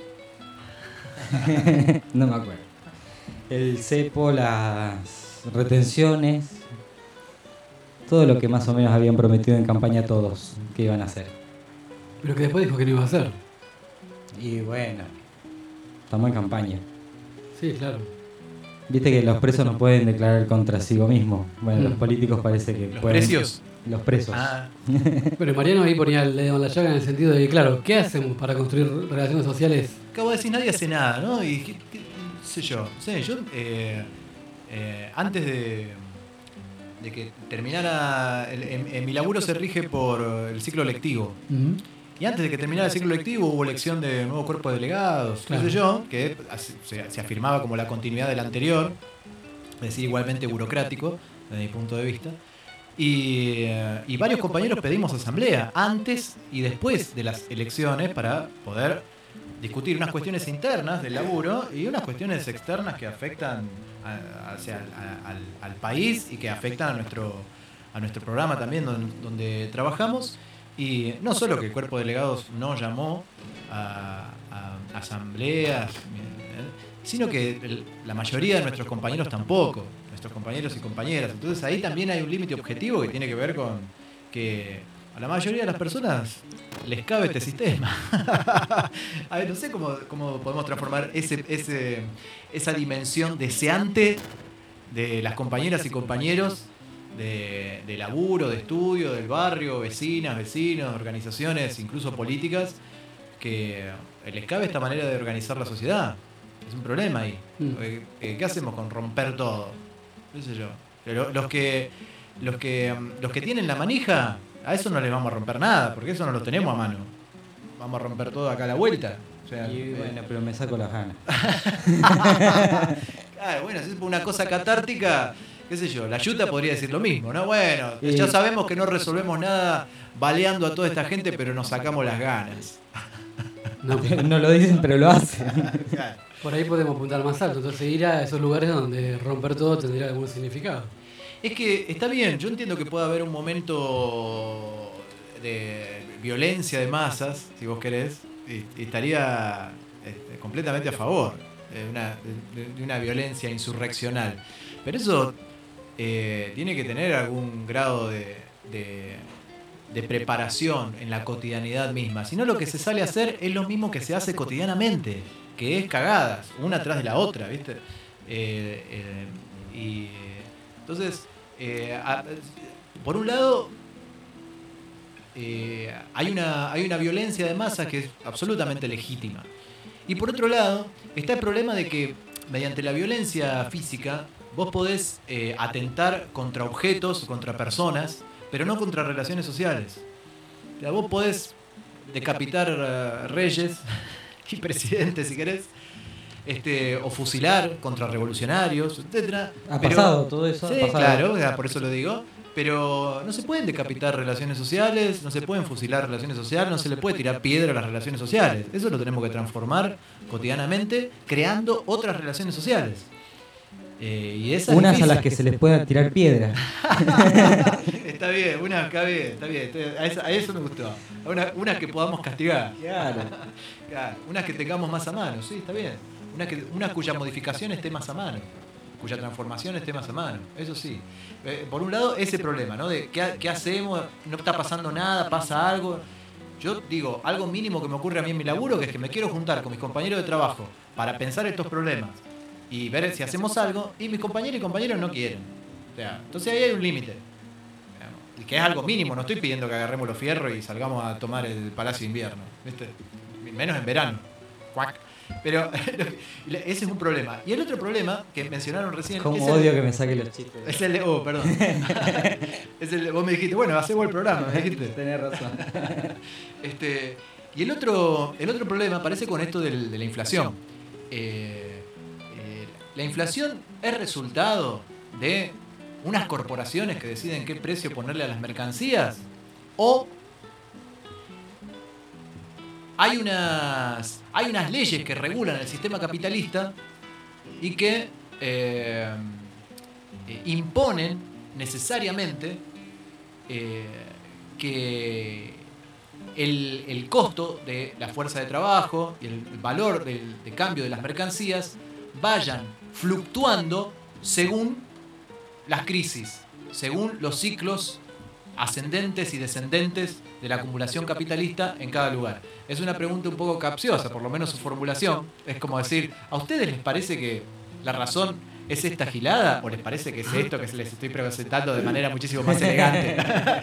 no me acuerdo. El cepo, las retenciones, todo lo que más o menos habían prometido en campaña todos que iban a hacer. Pero que después dijo que no iba a hacer. Y bueno, estamos en campaña. Sí, claro. Viste que los presos no pueden declarar contra sí mismos. Bueno, los políticos parece que ¿Los pueden. precios? Los presos. Ah. Pero Mariano ahí ponía el dedo en la llaga en el sentido de que, claro, ¿qué hacemos para construir relaciones sociales? Acabo de decir, nadie hace nada, ¿no? Y qué, qué sé yo, sé, yo eh, eh, antes de, de que terminara, el, en, en mi laburo se rige por el ciclo lectivo. Uh-huh. Y antes de que terminara el ciclo lectivo hubo elección de nuevo cuerpo de delegados, Claro. qué sé yo, que se, se afirmaba como la continuidad del anterior, es decir, igualmente burocrático, desde mi punto de vista. Y, eh, y varios compañeros pedimos asamblea antes y después de las elecciones para poder discutir unas cuestiones internas del laburo y unas cuestiones externas que afectan a, hacia, a, al, al país y que afectan a nuestro, a nuestro programa también donde, donde trabajamos. Y no solo que el cuerpo de delegados no llamó a, a asambleas, sino que el, la mayoría de nuestros compañeros tampoco, nuestros compañeros y compañeras. Entonces ahí también hay un límite objetivo que tiene que ver con que a la mayoría de las personas les cabe este sistema. A ver, no sé cómo, cómo podemos transformar ese, ese, esa dimensión deseante de las compañeras y compañeros de, de laburo, de estudio, del barrio, vecinas, vecinos, organizaciones, incluso políticas, que les cabe esta manera de organizar la sociedad. Es un problema ahí. ¿Qué hacemos con romper todo? ¿Qué sé yo? Pero los que, los que, los que tienen la manija, a eso no les vamos a romper nada, porque eso no lo tenemos a mano. Vamos a romper todo acá a la vuelta. O sea, y bueno, pero me saco las ganas. Claro, bueno, si es una cosa catártica, qué sé yo, la Yuta podría decir lo mismo, ¿no? Bueno, Sí. ya sabemos que no resolvemos nada baleando a toda esta gente, pero nos sacamos las ganas. No, No lo dicen, pero lo hacen. Claro. por ahí podemos apuntar más alto. Entonces ir a esos lugares donde romper todo tendría algún significado. Es que está bien, yo entiendo que puede haber un momento de violencia de masas, si vos querés, y, y estaría este, completamente a favor de una, de, de una violencia insurreccional. Pero eso eh, tiene que tener algún grado de, de, de preparación en la cotidianidad misma. Si no, lo que se sale a hacer es lo mismo que se hace cotidianamente, que es cagadas, una tras de la otra, ¿viste? Eh, eh, y entonces, eh, a, por un lado, eh, hay, una, hay una violencia de masas que es absolutamente legítima. Y por otro lado, está el problema de que mediante la violencia física vos podés eh, atentar contra objetos, contra personas, pero no contra relaciones sociales. O sea, vos podés decapitar uh, reyes y presidentes, si querés, este, o fusilar contra revolucionarios, etcétera. Ha Pero- pasado, todo eso ha Sí, pasado. claro, o sea, por eso lo digo. Pero no se pueden decapitar relaciones sociales, no se pueden fusilar relaciones sociales, no se le puede tirar piedra a las relaciones sociales. Eso lo tenemos que transformar cotidianamente, creando otras relaciones sociales. Eh, y esa es Unas a difícil. las que se les pueda tirar piedra. Está bien, una acá bien, está bien. A eso, a eso me gustó. Una, una que podamos castigar. Claro. Claro, unas que tengamos más a mano, sí, está bien. Una, que, una cuya modificación esté más a mano, cuya transformación esté más a mano, eso sí. Eh, por un lado, ese problema, ¿no? De ¿qué, qué hacemos? No está pasando nada, pasa algo. Yo digo, algo mínimo que me ocurre a mí en mi laburo, que es que me quiero juntar con mis compañeros de trabajo para pensar estos problemas y ver si hacemos algo, y mis compañeros y compañeros no quieren. O sea, entonces ahí hay un límite. Y que es algo mínimo, no estoy pidiendo que agarremos los fierros y salgamos a tomar el Palacio de Invierno, ¿viste? Menos en verano. Cuac. Pero ese es un problema. Y el otro problema que mencionaron recién. Como es odio el, que me saque los chistes. Es el de. Oh, perdón. Es el de- vos me dijiste, bueno, hacemos el programa, me dijiste. Tenés razón. Este, y el otro, el otro problema aparece con esto del- de la inflación. Eh, eh, la inflación es resultado de unas corporaciones que deciden qué precio ponerle a las mercancías, o hay unas, hay unas leyes que regulan el sistema capitalista y que eh, eh, imponen necesariamente eh, que el, el costo de la fuerza de trabajo y el valor del, de cambio de las mercancías vayan fluctuando según las crisis, según los ciclos ascendentes y descendentes de la acumulación capitalista en cada lugar. Es una pregunta un poco capciosa, por lo menos su formulación. Es como decir, ¿a ustedes les parece que la razón es esta gilada? ¿O les parece que es esto que les estoy presentando de manera muchísimo más elegante?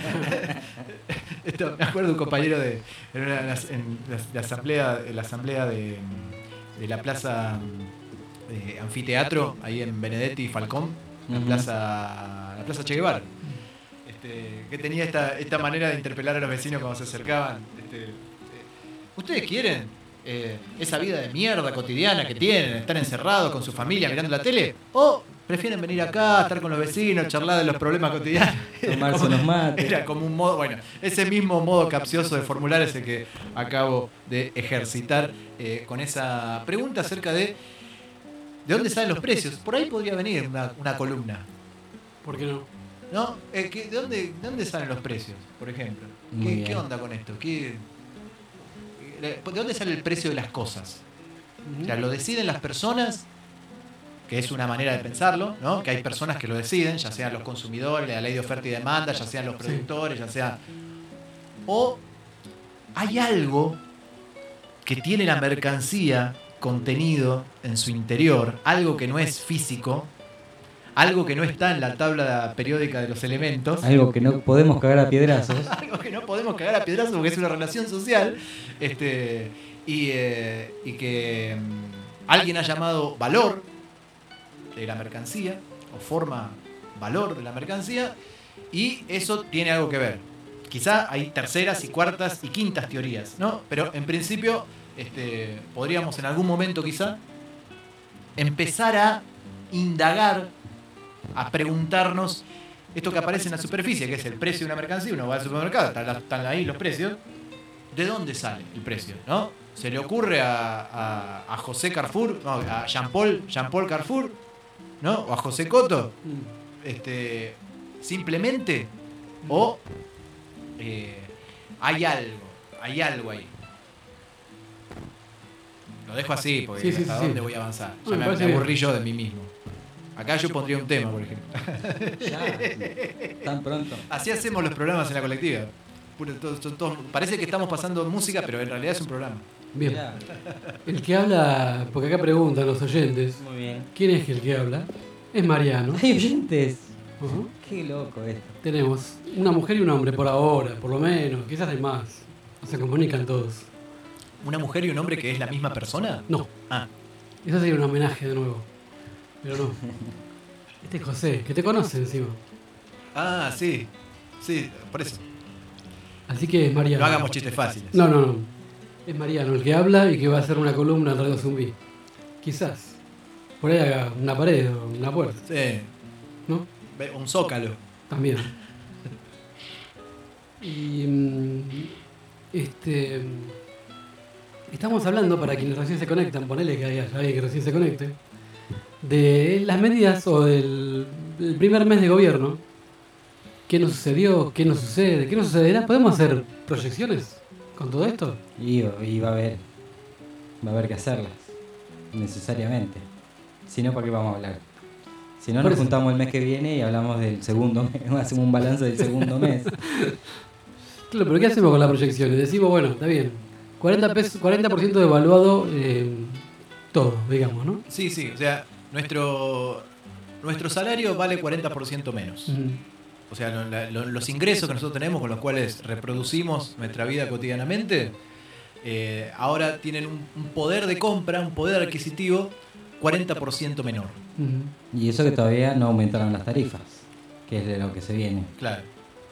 Esto, me acuerdo de un compañero de en una, en la, la asamblea, en la asamblea de, de la plaza de Anfiteatro, ahí en Benedetti y Falcón, la plaza, la plaza Che Guevara. Este, que tenía esta, esta manera de interpelar a los vecinos cuando se acercaban. Este, eh, ¿Ustedes quieren eh, esa vida de mierda cotidiana que tienen, estar encerrados con su familia mirando la tele? ¿O prefieren venir acá, estar con los vecinos, charlar de los problemas cotidianos? Tomarse unos mates. Era como un modo, bueno, ese mismo modo capcioso de formular es el que acabo de ejercitar eh, con esa pregunta acerca de ¿de dónde salen los precios? Por ahí podría venir una, una columna. ¿Por qué no? ¿No? Eh, ¿de, dónde, ¿De dónde salen los precios, por ejemplo? ¿Qué, ¿Qué onda con esto? ¿Qué, ¿De dónde sale el precio de las cosas? O sea, ¿lo deciden las personas? Que es una manera de pensarlo, ¿no? Que hay personas que lo deciden, ya sean los consumidores, la ley de oferta y demanda, ya sean los productores, ya sea... O hay algo que tiene la mercancía contenido en su interior, algo que no es físico, algo que no está en la tabla periódica de los elementos. Algo que no podemos cagar a piedrazos. Algo que no podemos cagar a piedrazos porque es una relación social. Este, y, eh, y que um, alguien ha llamado valor de la mercancía, o forma valor de la mercancía, y eso tiene algo que ver. Quizá hay terceras y cuartas y quintas teorías, ¿no? Pero en principio este, podríamos en algún momento quizá empezar a indagar, a preguntarnos esto que aparece en la superficie, que es el precio de una mercancía. Uno va al supermercado, están, están ahí los precios. ¿De dónde sale el precio? ¿No? ¿Se le ocurre a, a, a José Carrefour, no, a Jean-Paul, Jean-Paul Carrefour, ¿no? O a José Coto, este, simplemente, o eh, hay algo, hay algo ahí? Lo dejo así, porque sí, sí, hasta sí, dónde sí. voy a avanzar. No, Ya me me, parece me aburrí bien. yo de mí mismo. Acá yo pondría un tema, por ejemplo. Ya, tan pronto. Así hacemos los programas en la colectiva. Puro, todo- todo- todo- parece que estamos pasando música, pero en realidad es un programa. Bien. Mirá. El que habla, porque acá preguntan los oyentes, Muy bien. ¿quién es el que habla? Es Mariano. Hay oyentes. Ujú. Qué loco esto. Tenemos una mujer y un hombre por ahora, por lo menos, quizás hay más. No se comunican todos. ¿Una mujer y un hombre que es la misma persona? No, Ah, eso sería un homenaje de nuevo. Pero no. Este es José, que te conoce encima. ah sí. Sí, por eso. Así que es Mariano. No hagamos chistes fáciles. No, no, no. Es Mariano el que habla y que va a hacer una columna en Radio Zumbi. Quizás. Por ahí haga una pared o una puerta, Sí. ¿no? Ve- Un zócalo. También. Y mm, este mm, estamos hablando, para quienes recién se conectan, ponele que haya alguien que recién se conecte, de las medidas o del, del primer mes de gobierno. ¿Qué nos sucedió? ¿Qué nos sucede? ¿Qué nos sucederá? ¿Podemos hacer proyecciones con todo esto? Y, y va a haber. Va a haber que hacerlas. Necesariamente. Si no, ¿para qué vamos a hablar? Si no, Por nos eso. juntamos el mes que viene y hablamos del segundo mes. Hacemos un balance del segundo mes. Claro, pero ¿qué hacemos con las proyecciones? Decimos, bueno, está bien. cuarenta, pesos, cuarenta por ciento devaluado eh, todo, digamos, ¿no? Sí, sí. O sea, nuestro, nuestro salario vale cuarenta por ciento menos. Ujú. O sea, lo- la- lo- los ingresos que nosotros tenemos con los cuales reproducimos nuestra vida cotidianamente, eh, ahora tienen un, un poder de compra, un poder adquisitivo cuarenta por ciento menor. Ujú. Y eso que todavía no aumentaron las tarifas, que es de lo que se viene. Claro.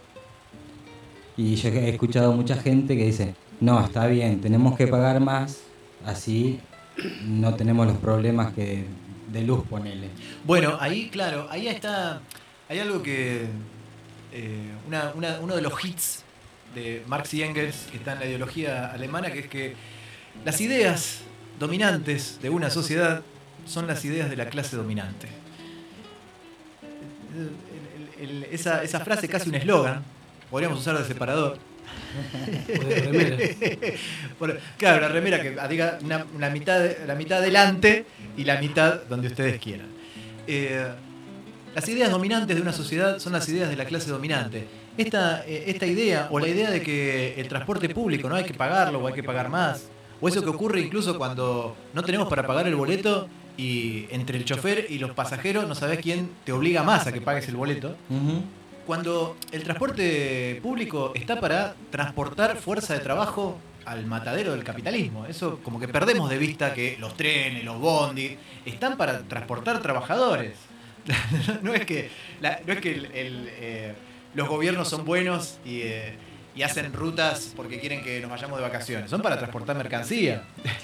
Y yo he escuchado mucha gente que dice, no, está bien, tenemos que pagar más, así no tenemos los problemas que de luz, ponele. Bueno, ahí, claro, ahí está. Hay algo que. eh, una- una- uno de los hits de Marx y Engels, que está en la ideología alemana, que es que las ideas dominantes de una sociedad son las ideas de la clase dominante. El- el- el- esa, esa frase, casi un eslogan, podríamos usar de separador. O de remera. Por- claro, una remera que diga una, una mitad, la mitad delante y la mitad donde ustedes quieran. Eh, las ideas dominantes de una sociedad son las ideas de la clase dominante. Esta, eh, esta idea, o la idea de que el transporte público no hay que pagarlo o hay que pagar más, o eso que ocurre incluso cuando no tenemos para pagar el boleto y entre el chofer y los pasajeros no sabés quién te obliga más a que pagues el boleto. Ujú. Cuando el transporte público está para transportar fuerza de trabajo al matadero del capitalismo. Eso como que perdemos de vista que los trenes, los bondis, están para transportar trabajadores. No es que, la, no es que el, el, eh, los gobiernos son buenos y, eh, y hacen rutas porque quieren que nos vayamos de vacaciones. Son para transportar mercancía.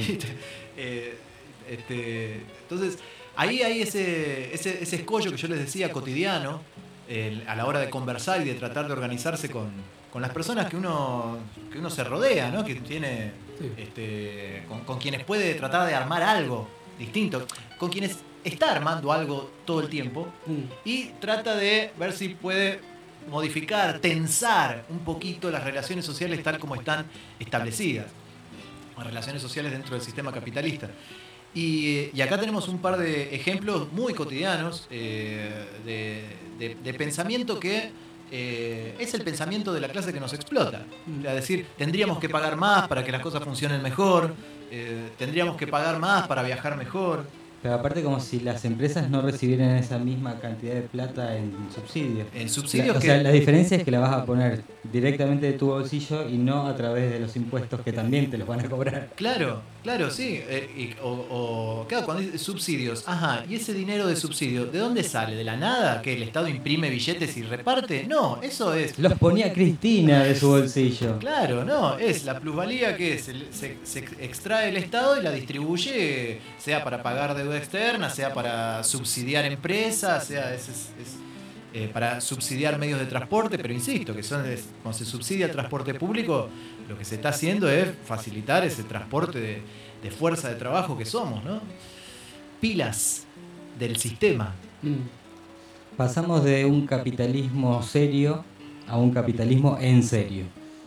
eh, este, entonces, ahí hay ese, ese, ese escollo que yo les decía cotidiano, eh, a la hora de conversar y de tratar de organizarse con, con las personas que uno, que uno se rodea, ¿no? Que tiene, Sí. este, con, con quienes puede tratar de armar algo distinto, con quienes está armando algo todo el tiempo Mm. y trata de ver si puede modificar, tensar un poquito las relaciones sociales tal como están establecidas, las relaciones sociales dentro del sistema capitalista. Y, y acá tenemos un par de ejemplos muy cotidianos eh, de, de- de pensamiento que eh, es el pensamiento de la clase que nos explota. Es decir, tendríamos que pagar más para que las cosas funcionen mejor, eh, tendríamos que pagar más para viajar mejor. Pero aparte como si las empresas no recibieran esa misma cantidad de plata en subsidios. En subsidios La- o que- sea, la diferencia es que la vas a poner directamente de tu bolsillo y no a través de los impuestos que también te los van a cobrar. Claro, claro, sí. Eh, y- o, o- claro, cuando dice subsidios, ajá, ¿y ese dinero de subsidio de dónde sale? ¿De la nada? ¿Que el Estado imprime billetes y reparte? No, eso es. Los ponía Cristina de su bolsillo. Claro, no, es la plusvalía que es, el- se, se extrae el Estado y la distribuye, sea para pagar deuda externa, sea para subsidiar empresas, sea es, es- es, eh, para subsidiar medios de transporte, pero insisto, que son es- cuando se subsidia el transporte público, lo que se está haciendo es facilitar ese transporte de, de fuerza de trabajo que somos, ¿no? Pilas del sistema. Mm. Pasamos de un capitalismo serio a un capitalismo en serio.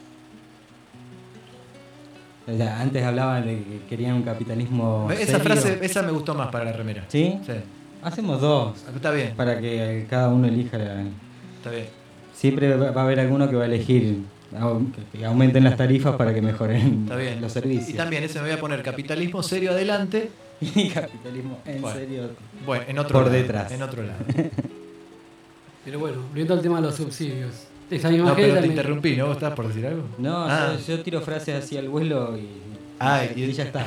O sea, antes hablaban de que querían un capitalismo Esa serio. frase, esa me gustó más para la remera. ¿Sí? Sí, Hacemos dos. está bien, Para que cada uno elija. la- está bien. Siempre va va a haber alguno que va a elegir au- que aumenten las tarifas para que mejoren Está bien. los servicios. Y también ese me voy a poner capitalismo serio adelante. Y capitalismo en Bueno. serio. Bueno, en otro Por lado, detrás. En otro lado. Pero bueno, volviendo al tema de los subsidios. Esa misma No, gente pero te también- interrumpí, ¿no? ¿Vos estabas por decir algo? No, Ah. yo, yo tiro frases así al vuelo y, Ah, y, y- ya está.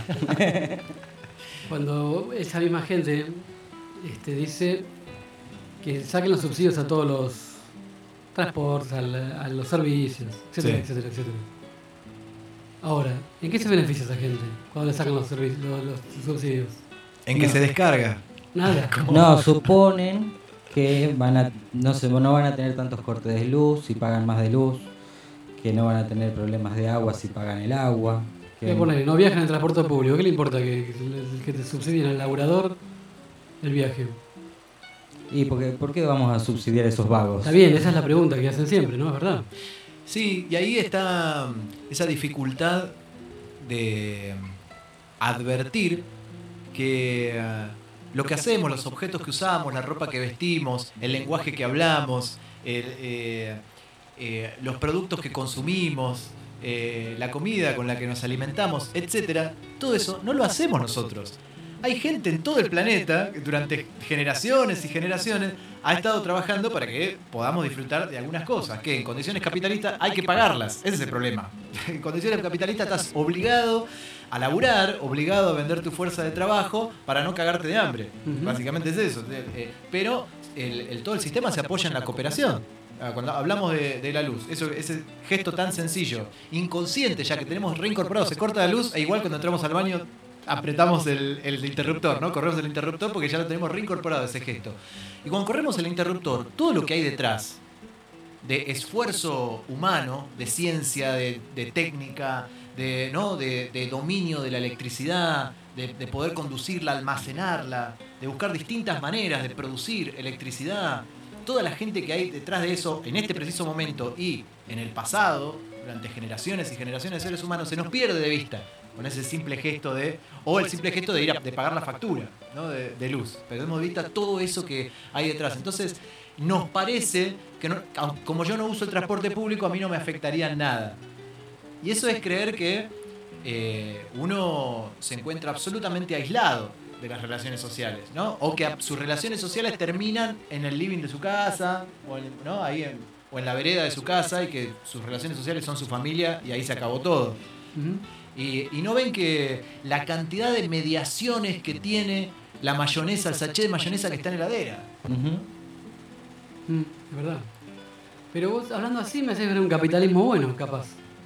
Cuando esa misma gente este, dice que saquen los subsidios a todos los transportes, al- a, los servicios, etcétera, Sí. etcétera, etcétera. Ahora, ¿en qué se beneficia esa gente cuando le sacan los, servicios, los, los subsidios? En que se descarga. Nada. No, suponen que van a, no, se, no van a tener tantos cortes de luz si pagan más de luz, que no van a tener problemas de agua si pagan el agua. ¿Qué Que, poner? No viajan en transporte público. ¿Qué le importa que, que, que te subsidien al laburador el viaje? ¿Y por qué, por qué vamos a subsidiar a esos vagos? Está bien, esa es la pregunta que hacen siempre, ¿no? Es verdad. Sí, y ahí está mm, esa dificultad de mm, advertir que eh, lo que hacemos, los objetos que usamos, la ropa que vestimos, el lenguaje que hablamos, el, eh, eh, los productos que consumimos, eh, la comida con la que nos alimentamos, etcétera, todo eso no lo hacemos nosotros. Hay gente en todo el planeta que durante generaciones y generaciones ha estado trabajando para que podamos disfrutar de algunas cosas, que en condiciones capitalistas hay que pagarlas. Ese es el problema. En condiciones capitalistas estás obligado a laburar, obligado a vender tu fuerza de trabajo para no cagarte de hambre. Ujú. Básicamente es eso. Eh, eh, Pero el, el- todo el sistema se apoya en la cooperación. Ah, Cuando hablamos de, de la luz, eso, ese gesto tan sencillo, inconsciente ya que tenemos reincorporado, se corta la luz e igual cuando entramos al baño apretamos el, el interruptor, ¿no? Corremos el interruptor porque ya lo tenemos reincorporado ese gesto. Y cuando corremos el interruptor, todo lo que hay detrás de esfuerzo humano, de ciencia, de, de técnica, de, ¿no? de, de dominio de la electricidad, de, de poder conducirla, almacenarla, de buscar distintas maneras de producir electricidad, toda la gente que hay detrás de eso en este preciso momento y en el pasado, durante generaciones y generaciones de seres humanos, se nos pierde de vista. con ese simple gesto de, o el simple gesto de ir a, de pagar la factura, ¿no? de, de luz. Perdemos de vista todo eso que hay detrás. Entonces, nos parece que no, como yo no uso el transporte público, a mí no me afectaría nada. Y eso es creer que eh, uno se encuentra absolutamente aislado de las relaciones sociales, ¿no? O que sus relaciones sociales terminan en el living de su casa, o en, ¿no? ahí en, o en la vereda de su casa, y que sus relaciones sociales son su familia y ahí se acabó todo. Uh-huh. y, y no ven que la cantidad de mediaciones que tiene la mayonesa, el sachet de mayonesa que está en la heladera. Uh-huh. Mm, es verdad. Pero vos hablando así me haces ver un capitalismo bueno, capaz.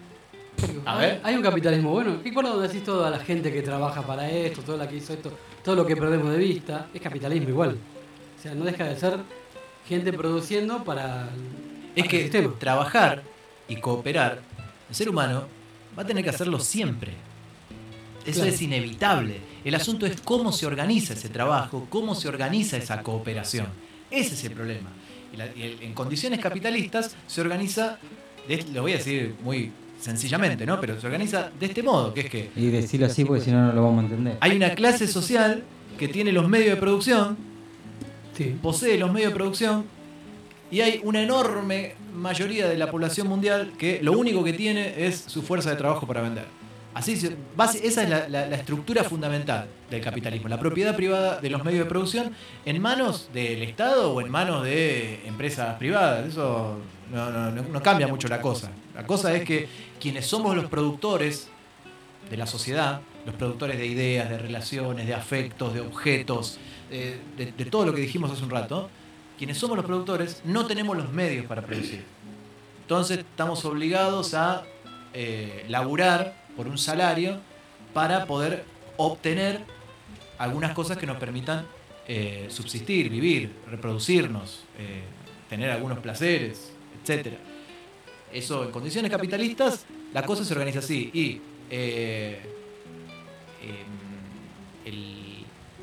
A ver. Hay un capitalismo bueno. ¿Qué cuando decís toda la gente que trabaja para esto, toda la que hizo esto, todo lo que perdemos de vista? Es capitalismo igual. O sea, no deja de ser gente produciendo para el, es que el sistema. Trabajar y cooperar, el ser humano va a tener que hacerlo siempre. Eso claro. es inevitable. El asunto es cómo se organiza ese trabajo, cómo se organiza esa cooperación. Ese es el problema. Y la, y el, en condiciones capitalistas se organiza, de, lo voy a decir muy sencillamente, ¿no? Pero se organiza de este modo, que es que... Y decirlo así porque si no no lo vamos a entender. Hay una clase social que tiene los medios de producción, sí. posee los medios de producción, y hay una enorme mayoría de la población mundial que lo único que tiene es su fuerza de trabajo para vender. Así se, base, esa es la, la, la estructura fundamental del capitalismo, la propiedad privada de los medios de producción en manos del Estado o en manos de empresas privadas. Eso no, no, no cambia mucho la cosa. La cosa es que quienes somos los productores de la sociedad, los productores de ideas, de relaciones, de afectos, de objetos, de, de, de todo lo que dijimos hace un rato, quienes somos los productores no tenemos los medios para producir. Entonces estamos obligados a eh, laburar por un salario para poder obtener algunas cosas que nos permitan eh, subsistir, vivir, reproducirnos, eh, tener algunos placeres, etcétera. Eso en condiciones capitalistas la cosa se organiza así y eh, eh, el,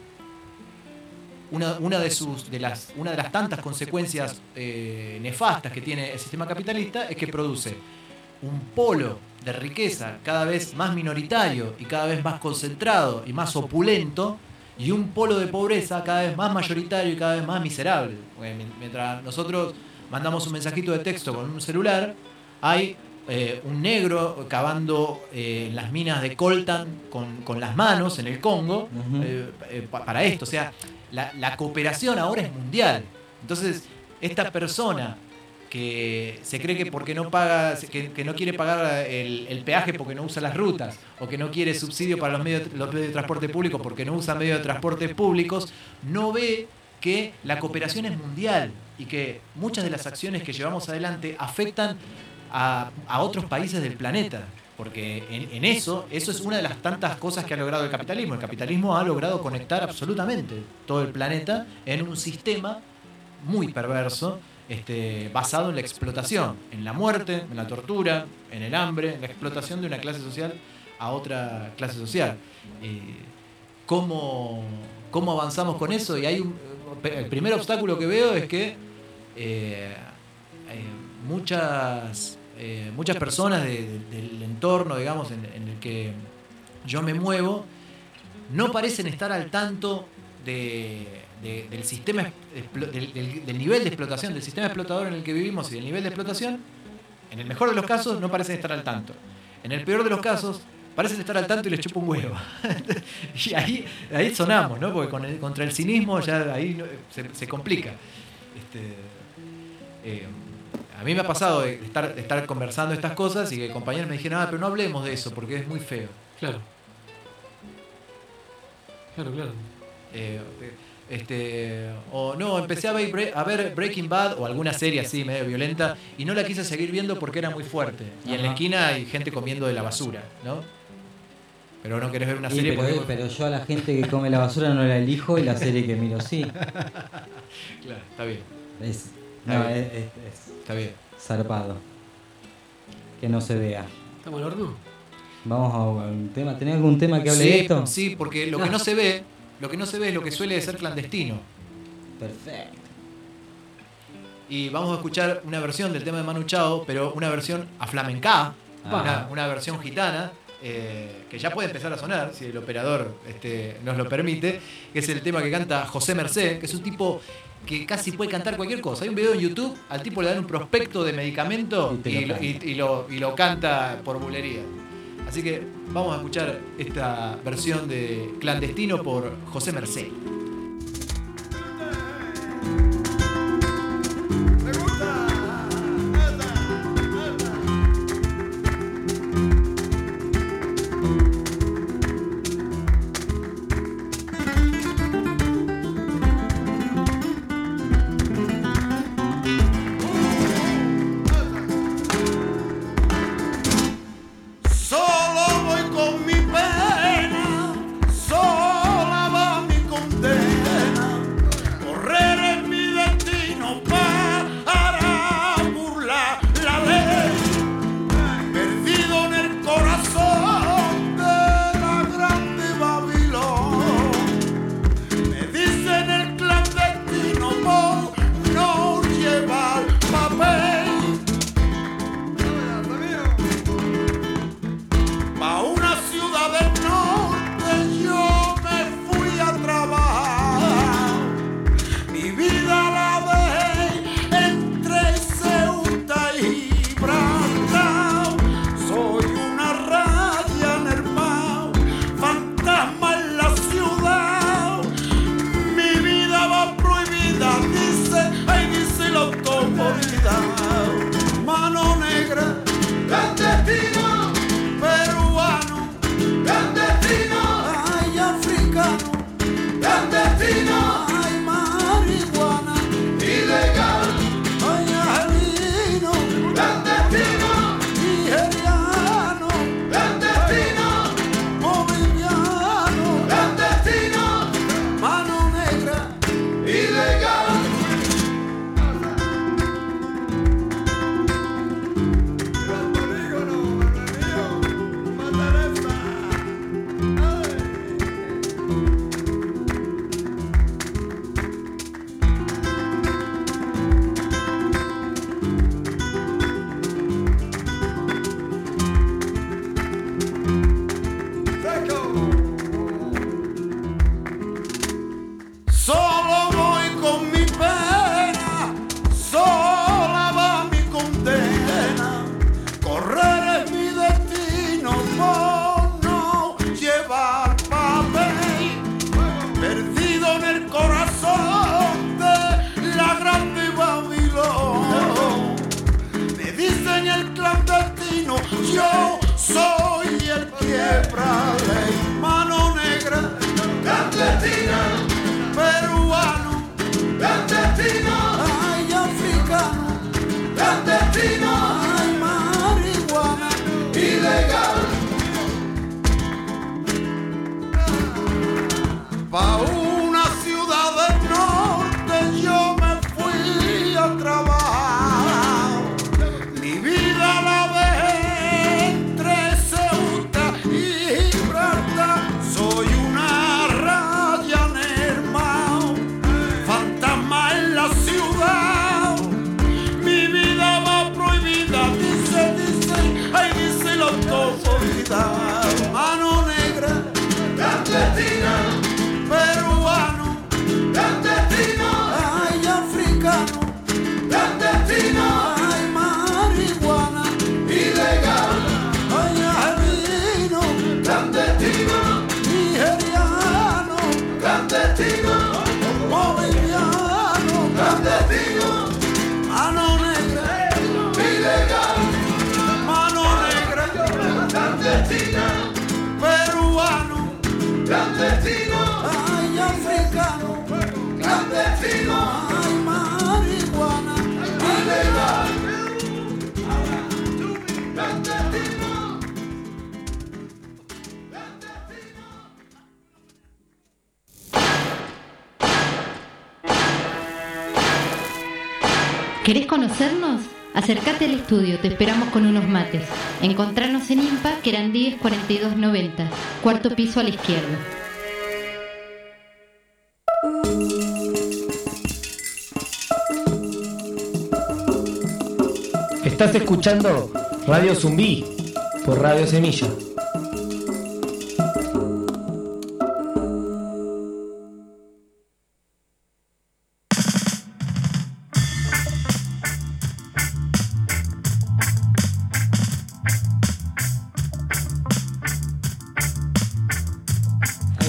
una, una de sus de las una de las tantas consecuencias eh, nefastas que tiene el sistema capitalista es que produce un polo de riqueza cada vez más minoritario y cada vez más concentrado y más opulento, y un polo de pobreza cada vez más mayoritario y cada vez más miserable. Mientras nosotros mandamos un mensajito de texto con un celular, hay eh, un negro cavando eh, en las minas de coltan con, con las manos en el Congo, uh-huh. eh, eh, para esto. O sea, la, la cooperación ahora es mundial. Entonces, esta persona que se cree que porque no paga, que, que no quiere pagar el, el peaje porque no usa las rutas, o que no quiere subsidio para los medios, los medios de transporte público porque no usa medios de transporte públicos, no ve que la cooperación es mundial y que muchas de las acciones que llevamos adelante afectan a, a otros países del planeta. Porque en, en eso, eso es una de las tantas cosas que ha logrado el capitalismo. El capitalismo ha logrado conectar absolutamente todo el planeta en un sistema muy perverso, Este, basado en la explotación, en la muerte, en la tortura, en el hambre, en la explotación de una clase social a otra clase social. Eh, ¿cómo, ¿Cómo avanzamos con eso? Y hay un, el primer obstáculo que veo es que eh, eh, muchas, eh, muchas personas de, de, del entorno, digamos, en, en el que yo me muevo, no parecen estar al tanto de... De, del sistema del, del, del nivel de explotación, del sistema explotador en el que vivimos y del nivel de explotación. En el mejor de los casos no parecen estar al tanto. En el peor de los casos parecen estar al tanto y les chupa un huevo. Y ahí, ahí sonamos, ¿no? Porque con el, contra el cinismo ya ahí se, se complica. Este, eh, a mí me ha pasado de estar, de estar conversando estas cosas y que compañeros me dijeron, ah, pero no hablemos de eso porque es muy feo. Claro. Claro, claro. Eh, Este, o no, empecé a ver, a ver Breaking Bad o alguna serie así medio violenta y no la quise seguir viendo porque era muy fuerte. Y Ajá. en la esquina hay gente comiendo de la basura, ¿no? Pero no querés ver una sí, serie pero, porque... pero yo a la gente que come la basura no la elijo y la serie que miro sí. Claro, está bien. Es, está, no, bien. Es, es, es está bien. Zarpado. Que no se vea. ¿Estamos al horno? Vamos a un tema. ¿Tenés algún tema que hable sí, de esto? Sí, porque lo que no se ve... Lo que no se ve es lo que suele ser clandestino. Perfecto. Y vamos a escuchar una versión del tema de Manu Chao, pero una versión aflamencá, una, una versión gitana, eh, que ya puede empezar a sonar, si el operador este, nos lo permite, que es el tema que canta José Mercé, que es un tipo que casi puede cantar cualquier cosa. Hay un video en YouTube, al tipo le dan un prospecto de medicamento y, y, lo, y, y, lo, y lo canta por bulería. Así que vamos a escuchar esta versión de Clandestino por José Mercé. Yo soy el quiebra ley, mano negra, clandestina, peruano, clandestino, ay africano, clandestino, ay marihuana, ilegal. Pa' una ciudad del norte yo me fui a trabajar, mi vida la dejé entre Ceuta y Gibraltar, soy una raya hermano, fantasma en la ciudad, mi vida va prohibida, dice, dice, ay dice la autoridad, mano negra, clandestina, peruano, clandestino, ay africano, clandestino, ay marihuana, ilegal, ay albino, clandestino, nigeriano, clandestino, boliviano, clandestino, mano negra, ilegal, mano negra, clandestina, peruano, clandestino, ay africano, clandestino, ay marihuana, ilegal, clandestino. ¿Querés conocernos? Acércate al estudio, te esperamos con unos mates. Encontrarnos en Impa, Querandíes cuarenta y dos noventa, cuarto piso a la izquierda. Estás escuchando Radio Zumbí por Radio Semilla.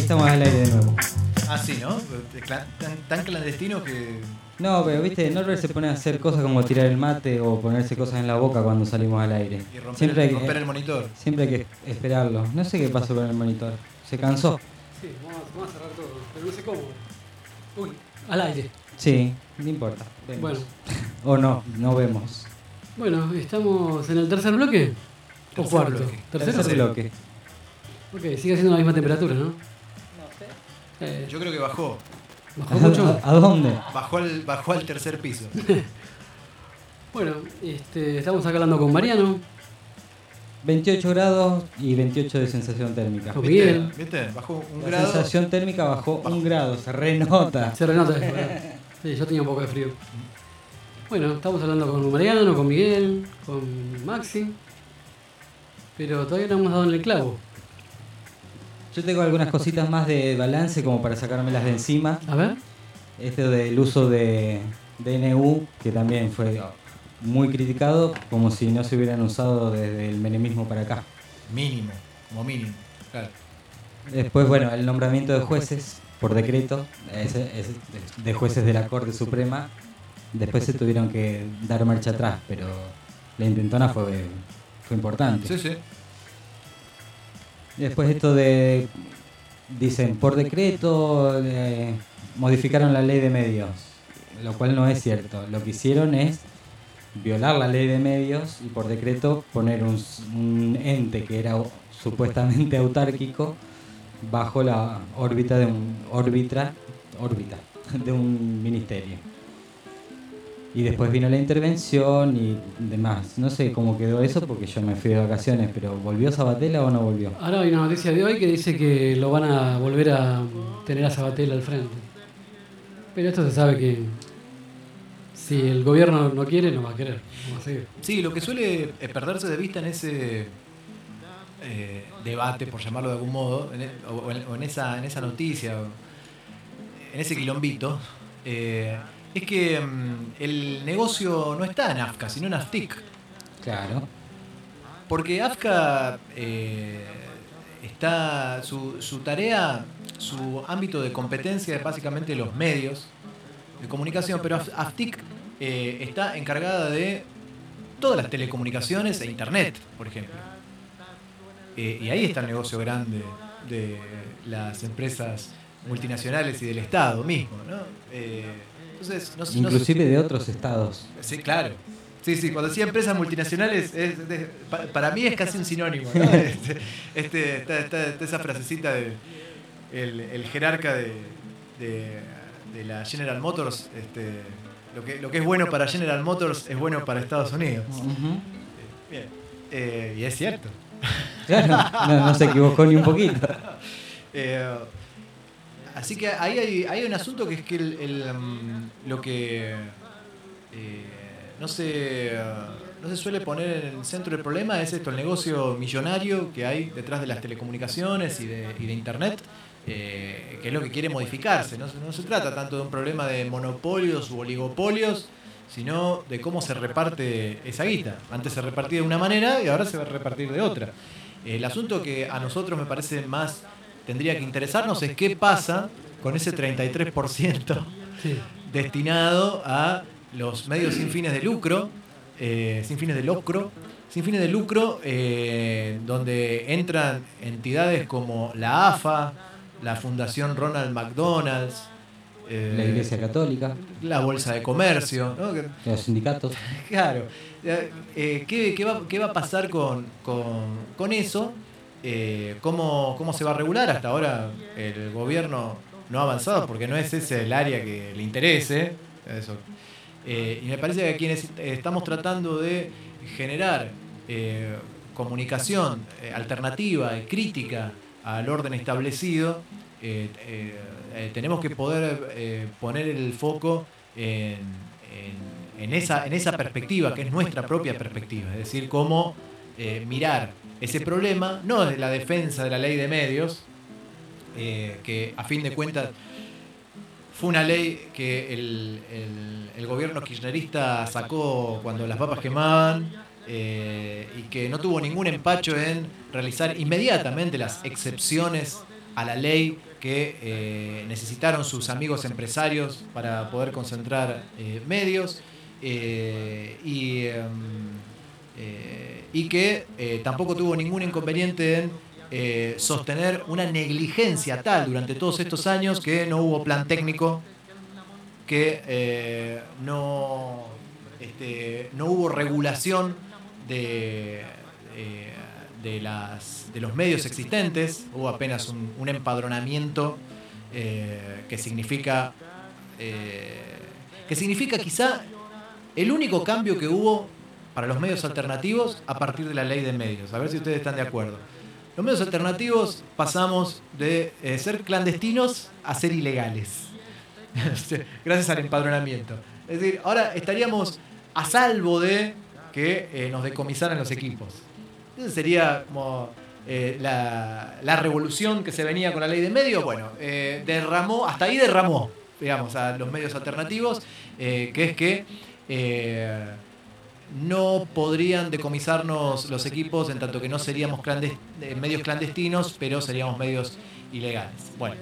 estamos al aire de nuevo. Ah, sí, ¿no? Tan, tan clandestino que... No, pero viste, Norbert se pone a hacer cosas como tirar el mate o ponerse cosas en la boca cuando salimos al aire. Y romper, siempre hay que, romper el monitor. Siempre hay que esperarlo. No sé qué pasó con el monitor. Se cansó. Sí, vamos, vamos a cerrar todo, pero no sé cómo. Uy, al aire. Sí, no importa. Vemos. Bueno. O no, no vemos. Bueno, ¿estamos en el tercer bloque? ¿O Tercer cuarto? bloque. ¿Tercero? Tercer bloque. Ok, sigue siendo la misma temperatura, ¿no? No sé. Eh, Yo creo que bajó. ¿Bajó mucho? ¿A, a dónde? Bajó al, bajó al tercer piso. Bueno, este, estamos acá hablando con Mariano. veintiocho grados y veintiocho de sensación térmica. Con Miguel. ¿Viste? Bajó un La grado. sensación térmica bajó un grado, se renota. Se renota. Sí, yo tenía un poco de frío. Bueno, estamos hablando con Mariano, con Miguel, con Maxi. Pero todavía no hemos dado en el clavo. Yo tengo algunas cositas más de balance como para sacármelas de encima. A ver. Este del uso de D N U, que también fue muy criticado, como si no se hubieran usado desde el menemismo para acá. Mínimo, como mínimo, claro. Después, bueno, el nombramiento de jueces por decreto, es, es de jueces de la Corte Suprema. Después se tuvieron que dar marcha atrás, pero la intentona fue, fue importante. Sí, sí. Después esto de, dicen, por decreto eh, modificaron la ley de medios, lo cual no es cierto. Lo que hicieron es violar la ley de medios y por decreto poner un, un ente que era supuestamente autárquico bajo la órbita de un órbita, órbita de un ministerio. Y después vino la intervención y demás. No sé cómo quedó eso porque yo me fui de vacaciones, pero ¿volvió Sabatella o no volvió? Ahora hay una noticia de hoy que dice que lo van a volver a tener a Sabatella al frente. Pero esto se sabe que si el gobierno no quiere, no va a querer. Vamos a seguir. Sí, lo que suele eh, perderse de vista en ese eh, debate, por llamarlo de algún modo, en el, o, en, o en, esa, en esa noticia, o en ese quilombito, eh, es que um, el negocio no está en AFCA, sino en AFTIC. Claro. Porque AFCA eh, está, su, su tarea, su ámbito de competencia es básicamente los medios de comunicación, pero AFTIC eh, está encargada de todas las telecomunicaciones e internet, por ejemplo. Eh, y ahí está el negocio grande de las empresas multinacionales y del Estado mismo, ¿no? Eh, entonces, no, Inclusive no, de otros estados. Sí, claro. Sí, sí, cuando decía empresas multinacionales, es, de, pa, para mí es casi un sinónimo, ¿no? Este, este, está, está, está esa frasecita del el, el jerarca de, de, de la General Motors, este, lo, que, lo que es bueno para General Motors es bueno para Estados Unidos. Uh-huh. Bien. Eh, y es cierto. Claro, no, no se equivocó ni un poquito. Eh, así que ahí hay, hay un asunto que es que el, el, um, lo que eh, no, se, uh, no se suele poner en el centro del problema es esto, el negocio millonario que hay detrás de las telecomunicaciones y de, y de internet, eh, que es lo que quiere modificarse. No, no se trata tanto de un problema de monopolios u oligopolios, sino de cómo se reparte esa guita. Antes se repartía de una manera y ahora se va a repartir de otra. El asunto que a nosotros me parece más tendría que interesarnos es qué pasa con ese treinta y tres por ciento Sí. destinado a los medios sin fines de lucro, eh, sin fines de lucro, sin fines de lucro, eh, donde entran entidades como la A F A, la Fundación Ronald McDonald's, eh, La Iglesia Católica, la Bolsa de Comercio, ¿no? los sindicatos. Claro. Eh, ¿qué, qué, va, ¿Qué va a pasar con, con, con eso? Eh, ¿cómo, ¿Cómo se va a regular? Hasta ahora el gobierno no ha avanzado porque no es ese el área que le interese. Eso. Eh, y me parece que quienes estamos tratando de generar eh, comunicación eh, alternativa y crítica al orden establecido, eh, eh, eh, tenemos que poder eh, poner el foco en, en, en, esa, en esa perspectiva, que es nuestra propia perspectiva, es decir, cómo eh, mirar ese problema, no desde la defensa de la ley de medios, eh, que a fin de cuentas fue una ley que el, el, el gobierno kirchnerista sacó cuando las papas quemaban, eh, y que no tuvo ningún empacho en realizar inmediatamente las excepciones a la ley que eh, necesitaron sus amigos empresarios para poder concentrar eh, medios eh, y, eh, eh, y que eh, tampoco tuvo ningún inconveniente en eh, sostener una negligencia tal durante todos estos años que no hubo plan técnico, que eh, no, este, no hubo regulación de, eh, de, las, de los medios existentes, hubo apenas un, un empadronamiento eh, que significa eh, que significa quizá el único cambio que hubo para los medios alternativos a partir de la ley de medios. A ver si ustedes están de acuerdo. Los medios alternativos pasamos de eh, ser clandestinos a ser ilegales. Gracias al empadronamiento. Es decir, ahora estaríamos a salvo de que eh, nos decomisaran los equipos. Esa sería como eh, la, la revolución que se venía con la ley de medios. Bueno, eh, derramó, hasta ahí derramó, digamos, a los medios alternativos, eh, que es que eh, no podrían decomisarnos los equipos en tanto que no seríamos clandest- medios clandestinos, pero seríamos medios ilegales. Bueno,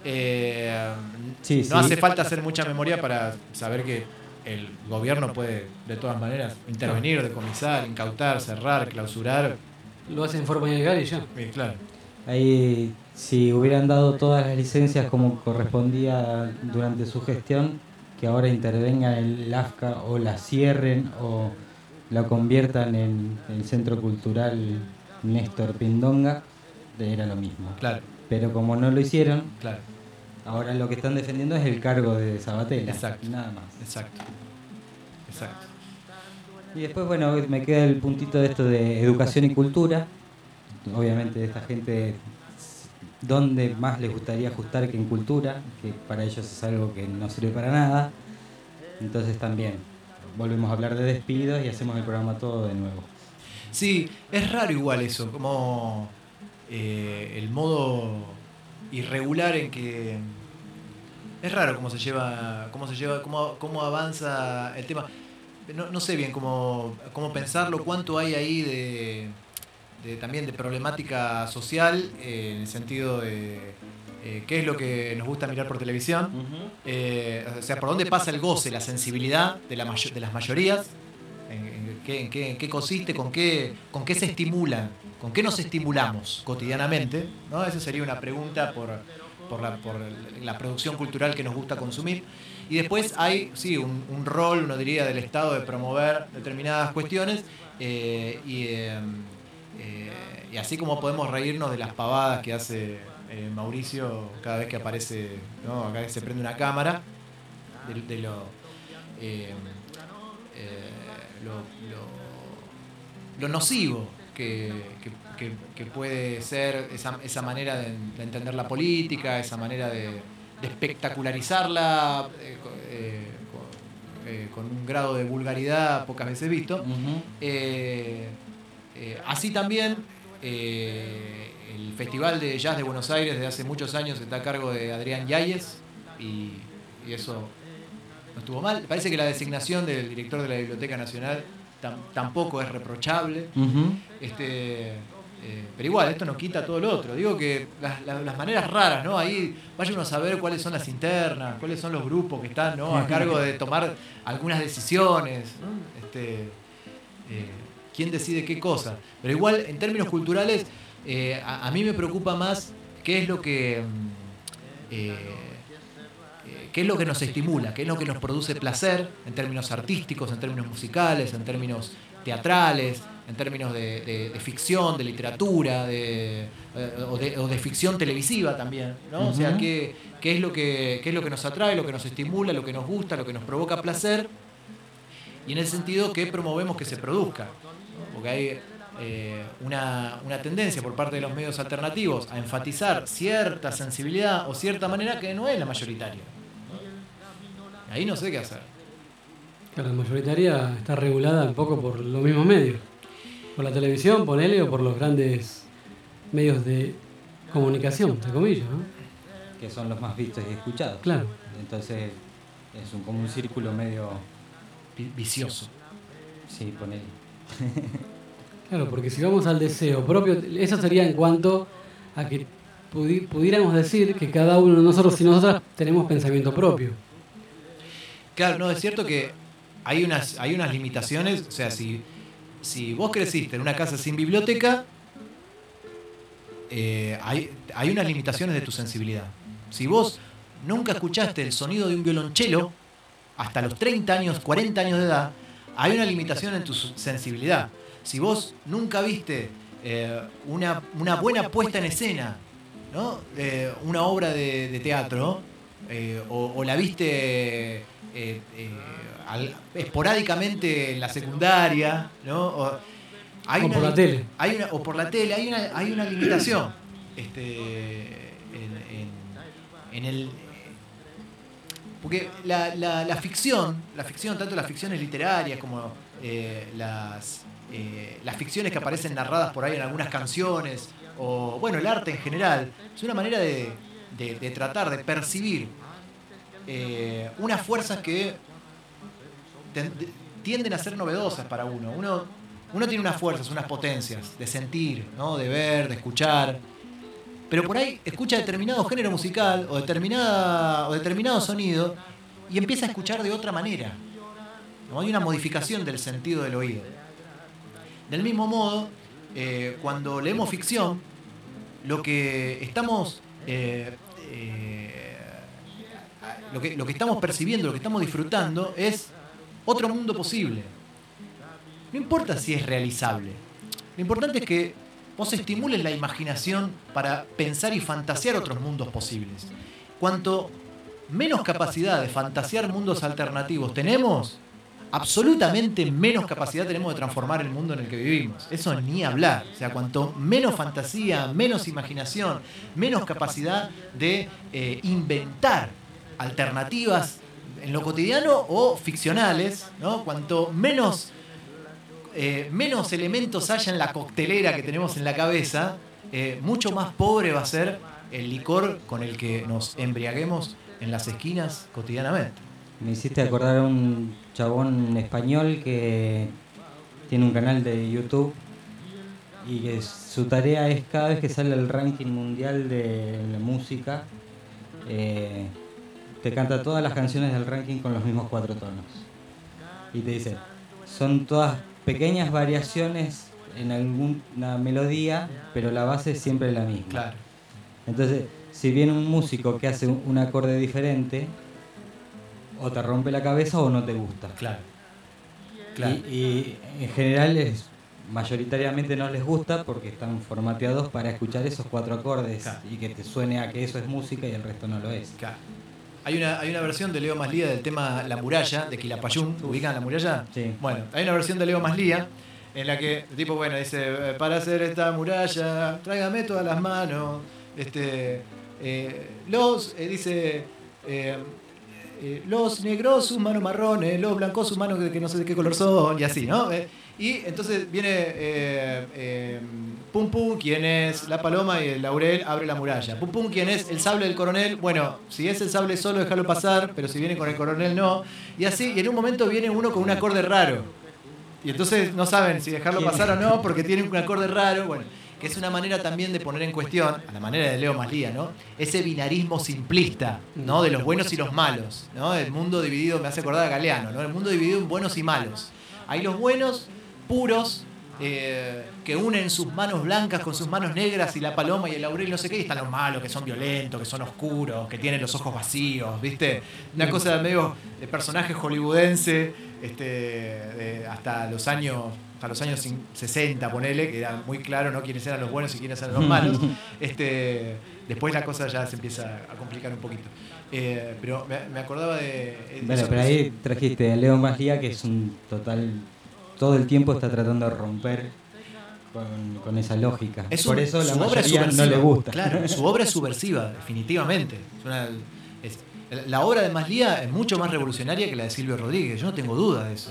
eh, Sí, no sí. hace falta hacer mucha memoria para saber que el gobierno puede, de todas maneras, intervenir, decomisar, incautar, cerrar, clausurar. Lo hace en forma ilegal y ya. Sí, claro. Ahí, si hubieran dado todas las licencias como correspondía durante su gestión, que ahora intervenga el AFCA o la cierren o la conviertan en el Centro Cultural Néstor Pindonga, era lo mismo. Claro. Pero como no lo hicieron, Claro. ahora lo que están defendiendo es el cargo de Sabatella. Exacto. Nada más. Exacto. Exacto. Y después, bueno, me queda el puntito de esto de educación y cultura. Obviamente, esta gente, ¿dónde más les gustaría ajustar que en cultura? Que para ellos es algo que no sirve para nada. Entonces también volvemos a hablar de despidos y hacemos el programa todo de nuevo. Sí, es raro igual eso, como eh, el modo irregular en que es raro cómo se lleva, cómo se lleva, cómo, cómo avanza el tema. No, no sé bien cómo, cómo pensarlo, cuánto hay ahí de, de también de problemática social, eh, en el sentido de eh, qué es lo que nos gusta mirar por televisión, uh-huh. eh, o sea, por dónde pasa el goce, la sensibilidad de, la mayo- de las mayorías, en, en, qué, en, qué, en qué consiste, con qué, con qué se estimulan, con qué nos estimulamos cotidianamente, ¿no? Esa sería una pregunta por, por, la, por la producción cultural que nos gusta consumir. Y después hay, sí, un, un rol, uno diría, del Estado de promover determinadas cuestiones eh, y, eh, eh, y así como podemos reírnos de las pavadas que hace eh, Mauricio cada vez que aparece, ¿no? Cada vez que se prende una cámara, de, de lo, eh, eh, lo, lo, lo nocivo que, que, que, que puede ser esa, esa manera de, de entender la política, esa manera de... de espectacularizarla eh, eh, con, eh, con un grado de vulgaridad pocas veces visto. Uh-huh. eh, eh, así también eh, el Festival de Jazz de Buenos Aires desde hace muchos años está a cargo de Adrián Yáñez y, y eso no estuvo mal. Parece que la designación del director de la Biblioteca Nacional tam, tampoco es reprochable. Uh-huh. este Eh, pero igual, esto no quita todo lo otro. Digo que las, las, las maneras raras, ¿no? Ahí vaya uno a saber cuáles son las internas, cuáles son los grupos que están, ¿no? A cargo de tomar algunas decisiones, ¿no? Este, eh, quién decide qué cosa. Pero igual, en términos culturales, eh, a, a mí me preocupa más qué es lo que eh, qué es lo que nos estimula, qué es lo que nos produce placer en términos artísticos, en términos musicales, en términos teatrales, en términos de, de, de ficción, de literatura, de, eh, o, de, o de ficción televisiva también, ¿no? Uh-huh. O sea, qué, qué es lo que, qué es lo que nos atrae, lo que nos estimula, lo que nos gusta, lo que nos provoca placer, y en el sentido que promovemos que se produzca, ¿no? Porque hay eh, una, una tendencia por parte de los medios alternativos a enfatizar cierta sensibilidad o cierta manera que no es la mayoritaria, ¿no? Ahí no sé qué hacer. Claro, la mayoritaria está regulada un poco por los mismos medios. Por la televisión, ponele, o por los grandes medios de comunicación, entre comillas, ¿no? Que son los más vistos y escuchados. Claro. Entonces es un, como un círculo medio vicioso. Sí, ponele. Claro, porque si vamos al deseo propio, eso sería en cuanto a que pudi- pudiéramos decir que cada uno de nosotros y nosotras tenemos pensamiento propio. Claro, no, es cierto que hay unas, hay unas limitaciones. O sea, si, si vos creciste en una casa sin biblioteca, eh, hay, hay unas limitaciones de tu sensibilidad. Si vos nunca escuchaste el sonido de un violonchelo hasta los treinta años, cuarenta años de edad, hay una limitación en tu sensibilidad. Si vos nunca viste eh, una, una buena puesta en escena, ¿no? Eh, una obra de, de teatro, eh, o, o la viste eh, eh, al, esporádicamente en la secundaria, ¿no? O, hay O una, por la tele. Hay una, o por la tele, hay una, hay una limitación este, en, en, en el... Porque la, la, la ficción, la ficción, tanto las ficciones literarias como eh, las, eh, las ficciones que aparecen narradas por ahí en algunas canciones, o bueno, el arte en general, es una manera de, de, de tratar de percibir eh, unas fuerzas que ten, de, tienden a ser novedosas para uno. Uno, uno tiene unas fuerzas, unas potencias de sentir, ¿no? De ver, de escuchar. Pero por ahí escucha determinado género musical o, determinada, o determinado sonido y empieza a escuchar de otra manera, ¿no? Hay una modificación del sentido del oído. Del mismo modo, eh, cuando leemos ficción, lo que estamos eh, eh, lo que, lo que estamos percibiendo, lo que estamos disfrutando es otro mundo posible. No importa si es realizable. Lo importante es que vos estimules la imaginación para pensar y fantasear otros mundos posibles. Cuanto menos capacidad de fantasear mundos alternativos tenemos, absolutamente menos capacidad tenemos de transformar el mundo en el que vivimos. Eso ni hablar. O sea, cuanto menos fantasía, menos imaginación, menos capacidad de eh, inventar alternativas en lo cotidiano o ficcionales, ¿no? Cuanto menos... Eh, menos elementos haya en la coctelera que tenemos en la cabeza, eh, mucho más pobre va a ser el licor con el que nos embriaguemos en las esquinas cotidianamente. Me hiciste acordar a un chabón español que tiene un canal de YouTube y que su tarea es cada vez que sale el ranking mundial de la música, eh, te canta todas las canciones del ranking con los mismos cuatro tonos. Y te dice, son todas pequeñas variaciones en alguna melodía, pero la base es siempre la misma. Claro. Entonces, si viene un músico que hace un acorde diferente, o te rompe la cabeza o no te gusta. Claro. Claro. Y, y en general es, mayoritariamente no les gusta porque están formateados para escuchar esos cuatro acordes, claro, y que te suene a que eso es música y el resto no lo es. Claro. Hay una, hay una versión de Leo Maslía del tema La Muralla, de Quilapayún. ¿Ubican La Muralla? Sí. Bueno, hay una versión de Leo Maslía en la que el tipo, bueno, dice, para hacer esta muralla, tráigame todas las manos. Este, eh, los, eh, dice, eh, eh, los negros sus manos marrones, los blancos sus manos que, que no sé de qué color son, y así, ¿no? Eh, y entonces viene eh, eh, Pum Pum, quien es la paloma, y el laurel abre la muralla. Pum Pum, quien es el sable del coronel. Bueno, si es el sable solo, déjalo pasar, pero si viene con el coronel, no. Y así, y en un momento viene uno con un acorde raro. Y entonces no saben si dejarlo pasar o no, porque tiene un acorde raro. Bueno, que es una manera también de poner en cuestión, a la manera de Leo Maslía, ¿no? Ese binarismo simplista, ¿no? De los buenos y los malos, ¿no? El mundo dividido, me hace acordar a Galeano, ¿no? El mundo dividido en buenos y malos. Hay los buenos, puros, eh, que unen sus manos blancas con sus manos negras y la paloma y el laurel y no sé qué, y están los malos, que son violentos, que son oscuros, que tienen los ojos vacíos, ¿viste? Una cosa medio de personaje hollywoodense, este, de hasta los años hasta los años sesenta, ponele, que era muy claro, ¿no? Quiénes eran los buenos y quiénes eran los malos. Este, después la cosa ya se empieza a complicar un poquito. Eh, pero me, me acordaba de... de bueno, eso, pero ahí trajiste a Leo Maslía, que es un total... Todo el tiempo está tratando de romper con, con esa lógica. Es Por un, eso la su obra es mayoría no le gusta. Claro, su obra es subversiva, definitivamente. Es una, es, la obra de Maslía es mucho más revolucionaria que la de Silvio Rodríguez, yo no tengo duda de eso.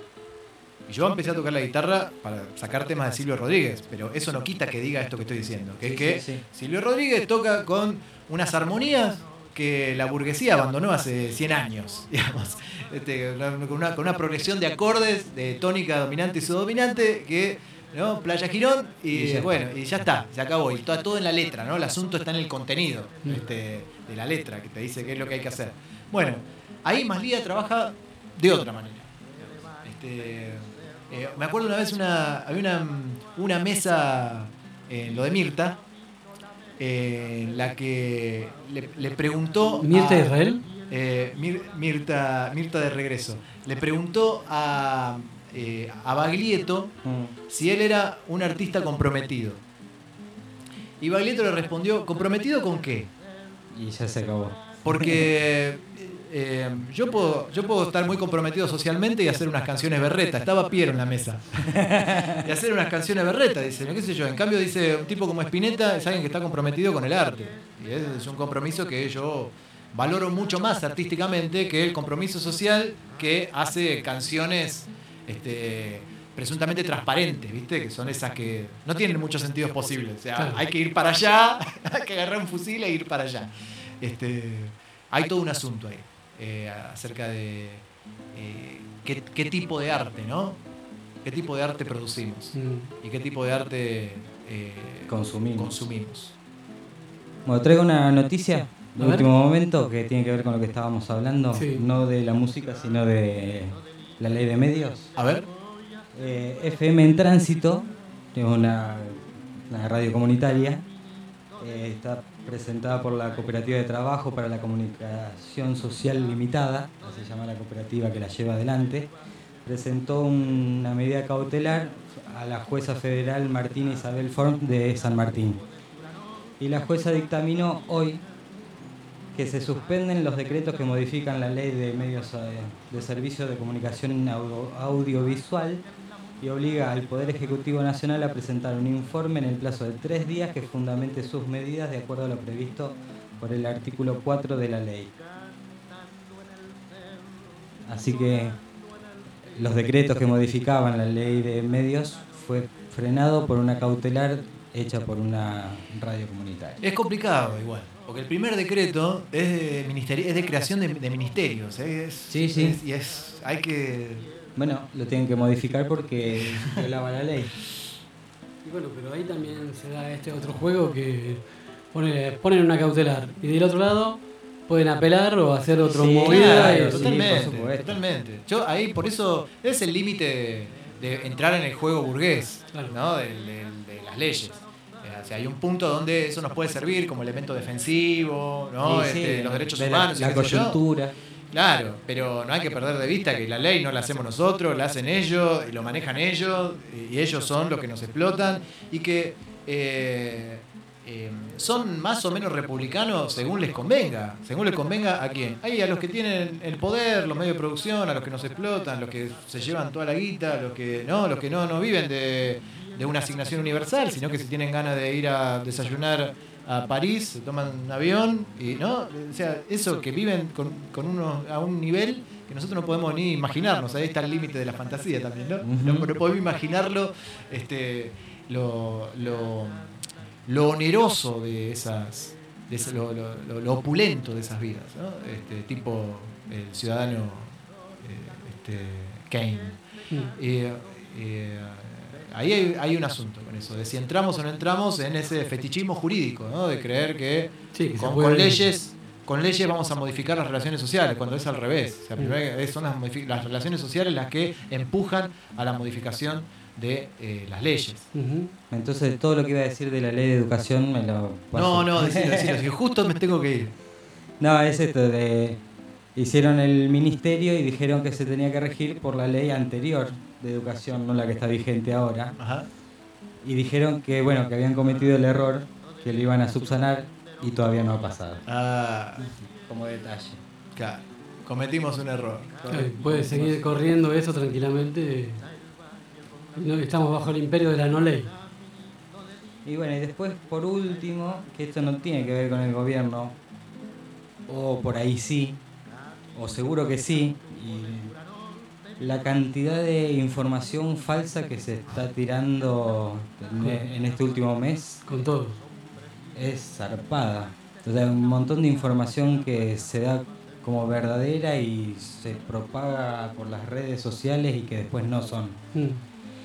Y yo empecé a tocar la guitarra para sacar temas de Silvio Rodríguez, pero eso no quita que diga esto que estoy diciendo, que es que sí, sí. Silvio Rodríguez toca con unas armonías que la burguesía abandonó hace cien años, digamos, este, con, una, con una progresión de acordes, de tónica dominante y subdominante, que ¿no? Playa Girón y, Y ya bueno, y ya está, se acabó. Y está todo en la letra, ¿no? El asunto está en el contenido este, de la letra, que te dice qué es lo que hay que hacer. Bueno, ahí Maslía trabaja de otra manera. Este, eh, me acuerdo una vez, una, había una, una mesa en lo de Mirta, eh, en la que le, le preguntó... ¿Mirta a- Israel? Eh, Mir- Mirta, Mirta de regreso. Le preguntó a, eh, a Baglietto si él era un artista comprometido. Y Baglietto le respondió, ¿comprometido con qué? Y ya se acabó. Porque eh, yo, puedo, yo puedo estar muy comprometido socialmente y hacer unas canciones berreta. Estaba Piero en la mesa. Y hacer unas canciones berreta, dice, qué sé yo. En cambio, dice, un tipo como Spinetta es alguien que está comprometido con el arte. Y ese es un compromiso que yo valoro mucho más artísticamente que el compromiso social que hace canciones este, presuntamente transparentes, ¿viste? Que son esas que no tienen muchos sentidos posibles. O sea, Claro. hay que ir para allá, hay que agarrar un fusil e ir para allá. Este, hay todo un asunto ahí eh, acerca de eh, qué, qué tipo de arte, ¿no? ¿Qué tipo de arte producimos? Mm. Y qué tipo de arte eh, Consumimos. consumimos. Bueno, traigo una noticia de A ver. último momento que tiene que ver con lo que estábamos hablando, Sí. no de la música, sino de la ley de medios. A ver. Eh, F M en Tránsito, que es una, una radio comunitaria, eh, está presentada por la Cooperativa de Trabajo para la Comunicación Social Limitada, así se llama la cooperativa que la lleva adelante. Presentó una medida cautelar a la jueza federal Martina Isabel Form de San Martín. Y la jueza dictaminó hoy que se suspenden los decretos que modifican la ley de medios eh, de servicio de comunicación audio- audiovisual y obliga al Poder Ejecutivo Nacional a presentar un informe en el plazo de tres días que fundamente sus medidas de acuerdo a lo previsto por el artículo cuatro de la ley. Así que los decretos que modificaban la ley de medios fue frenado por una cautelar hecha por una radio comunitaria. Es complicado igual, porque el primer decreto es de, ministeri- es de creación de, de ministerios. ¿eh? Es, Sí, sí. es- y es, hay que... Bueno, lo tienen que modificar porque violaba la ley. Y bueno, pero ahí también se da este otro juego que pone- ponen una cautelar y del otro lado pueden apelar o hacer otra Sí, movida. claro, y- sí, totalmente, por supuesto. totalmente. Yo ahí, por eso, es el límite de, de entrar en el juego burgués, Claro. ¿no? De, de- de las leyes. Eh, O sea, hay un punto donde eso nos puede servir como elemento defensivo, ¿no? Sí, sí, Este, los derechos de la- humanos. y la qué sé yo. coyuntura. Claro, pero no hay que perder de vista que la ley no la hacemos nosotros, la hacen ellos, y lo manejan ellos, y ellos son los que nos explotan, y que eh, eh, son más o menos republicanos según les convenga. Según les convenga a quién. Hay a los que tienen el poder, los medios de producción, a los que nos explotan, los que se llevan toda la guita, los que no, los que no, no viven de, de una asignación universal, sino que si tienen ganas de ir a desayunar a París, se toman un avión y no, o sea, eso que viven con, con unos a un nivel que nosotros no podemos ni imaginarnos. Ahí está el límite de la fantasía también, ¿no? No, no podemos imaginarlo, este, lo, lo, lo oneroso de esas, de ese- lo, lo- lo- lo opulento de esas vidas, ¿no? Este, tipo el ciudadano eh, este, Kane. Eh, eh, ahí hay, hay un asunto con eso, de si entramos o no entramos en ese fetichismo jurídico, ¿no? De creer que, Sí, que se con, puede- con leyes con leyes vamos a modificar las relaciones sociales, cuando es al revés. O sea, primero es- son las, modifi- las relaciones sociales las que empujan a la modificación de eh, las leyes. Ujú. Entonces todo lo que iba a decir de la ley de educación me lo paso. No, no, decilo, decilo, si justo me tengo que ir. No, es esto de... Hicieron el ministerio y dijeron que se tenía que regir por la ley anterior de educación, no la que está vigente ahora. Ajá. Y dijeron que, bueno, que habían cometido el error, que lo iban a subsanar y todavía no ha pasado. Ah, Como detalle. claro, cometimos un error. Claro, puede seguir corriendo eso tranquilamente. Y no, estamos bajo el imperio de la no ley. Y bueno, y después, por último, que esto no tiene que ver con el gobierno, o por ahí sí, o seguro que sí, y la cantidad de información falsa que se está tirando en, en este último mes Con todo. es zarpada. O sea, un montón de información que se da como verdadera y se propaga por las redes sociales y que después no son. Mm.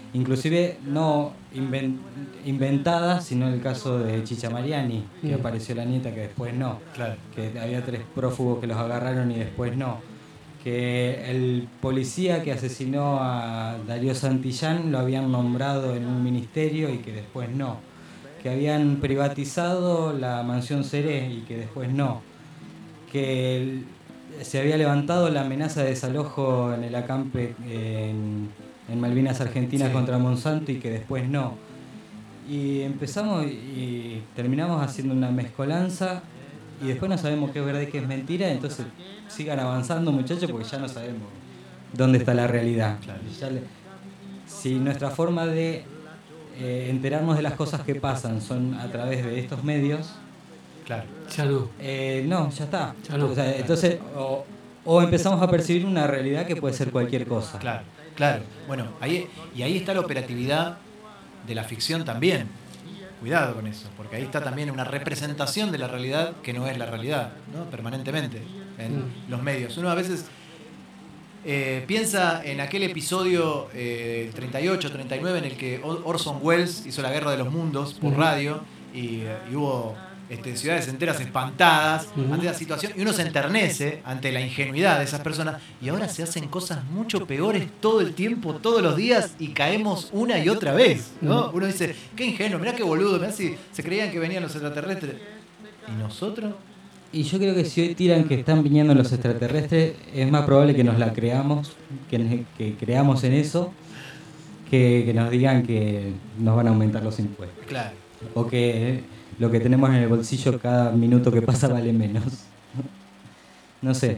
inclusive no inven- inventadas, sino el caso de Chicha Mariani, que Mm. apareció la nieta que después no, Claro. que había tres prófugos que los agarraron y después no, que el policía que asesinó a Darío Santillán lo habían nombrado en un ministerio y que después no, que habían privatizado la mansión Seré y que después no, que el- se había levantado la amenaza de desalojo en el acampe en, en Malvinas Argentinas Sí. contra Monsanto y que después no. Y empezamos y terminamos haciendo una mezcolanza y después no sabemos qué es verdad y qué es mentira, entonces sigan avanzando, muchachos, porque ya no sabemos dónde está la realidad. Claro. Ya le- si nuestra forma de eh, enterarnos de las cosas que pasan son a través de estos medios, Claro. Ya no. eh, no, ya está. Ya no. O sea, entonces, o, o empezamos a percibir una realidad que puede ser cualquier cosa. Claro, claro. Bueno, ahí, y ahí está la operatividad de la ficción también. Cuidado con eso, porque ahí está también una representación de la realidad que no es la realidad, ¿no? Permanentemente en Mm. los medios. Uno a veces eh, piensa en aquel episodio eh, treinta y ocho, treinta y nueve en el que Orson Welles hizo La Guerra de los Mundos por Ujú. radio y, eh, y hubo este, ciudades enteras espantadas Ujú. ante la situación y uno se enternece ante la ingenuidad de esas personas y ahora se hacen cosas mucho peores todo el tiempo, todos los días y caemos una y otra vez, ¿no? Ujú. Uno dice, qué ingenuo, mirá qué boludo, mirá si se creían que venían los extraterrestres. ¿Y nosotros? Y yo creo que si hoy tiran que están viniendo los extraterrestres, es más probable que nos la creamos, que, que creamos en eso, que, que nos digan que nos van a aumentar los impuestos. Claro. O que lo que tenemos en el bolsillo cada minuto que pasa vale menos. No sé.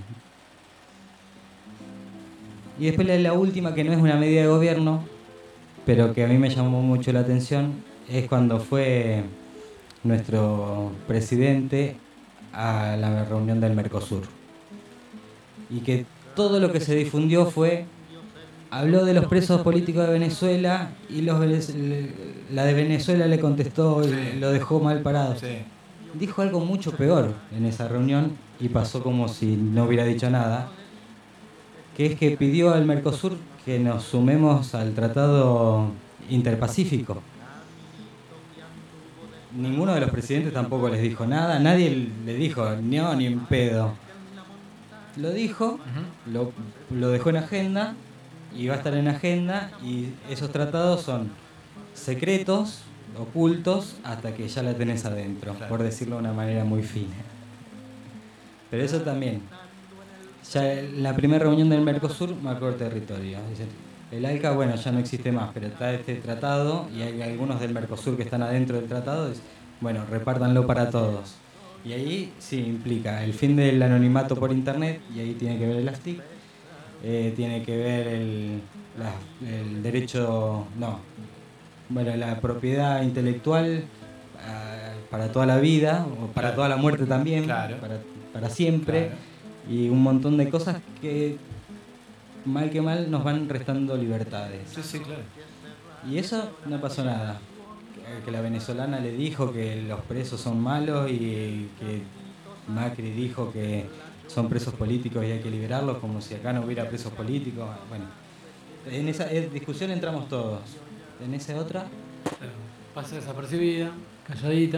Y después la, la última, que no es una medida de gobierno, pero que a mí me llamó mucho la atención, es cuando fue nuestro presidente a la reunión del Mercosur. Y que todo lo que se difundió fue, habló de los presos políticos de Venezuela y los venez- la de Venezuela le contestó y Sí. lo dejó mal parado. Sí. Dijo algo mucho peor en esa reunión y pasó como si no hubiera dicho nada, que es que pidió al Mercosur que nos sumemos al Tratado Interpacífico. Ninguno de los presidentes tampoco les dijo nada, nadie le dijo no, ni en pedo. Lo dijo, lo, lo dejó en agenda y va a estar en agenda y esos tratados son secretos, ocultos, hasta que ya la tenés adentro, Claro. por decirlo de una manera muy fina. Pero eso también. Ya en la primera reunión del Mercosur marcó el territorio. Dice, el ALCA, bueno, ya no existe más, pero está este tratado y hay algunos del Mercosur que están adentro del tratado. Dice, bueno, repártanlo para todos. Y ahí sí implica el fin del anonimato por internet, y ahí tiene que ver el A S T I C, eh, tiene que ver el, la- el derecho, no, bueno, la propiedad intelectual ah, para toda la vida, o para Claro. toda la muerte también, Claro. para, para siempre, Claro. y un montón de cosas que mal que mal nos van restando libertades. Sí, sí, claro. Y eso no pasó nada. Que- Que la venezolana le dijo que los presos son malos y que Macri dijo que son presos políticos y hay que liberarlos, como si acá no hubiera presos políticos. Bueno, en esa eh, discusión entramos todos. En esa otra, Pasa desapercibida, calladita.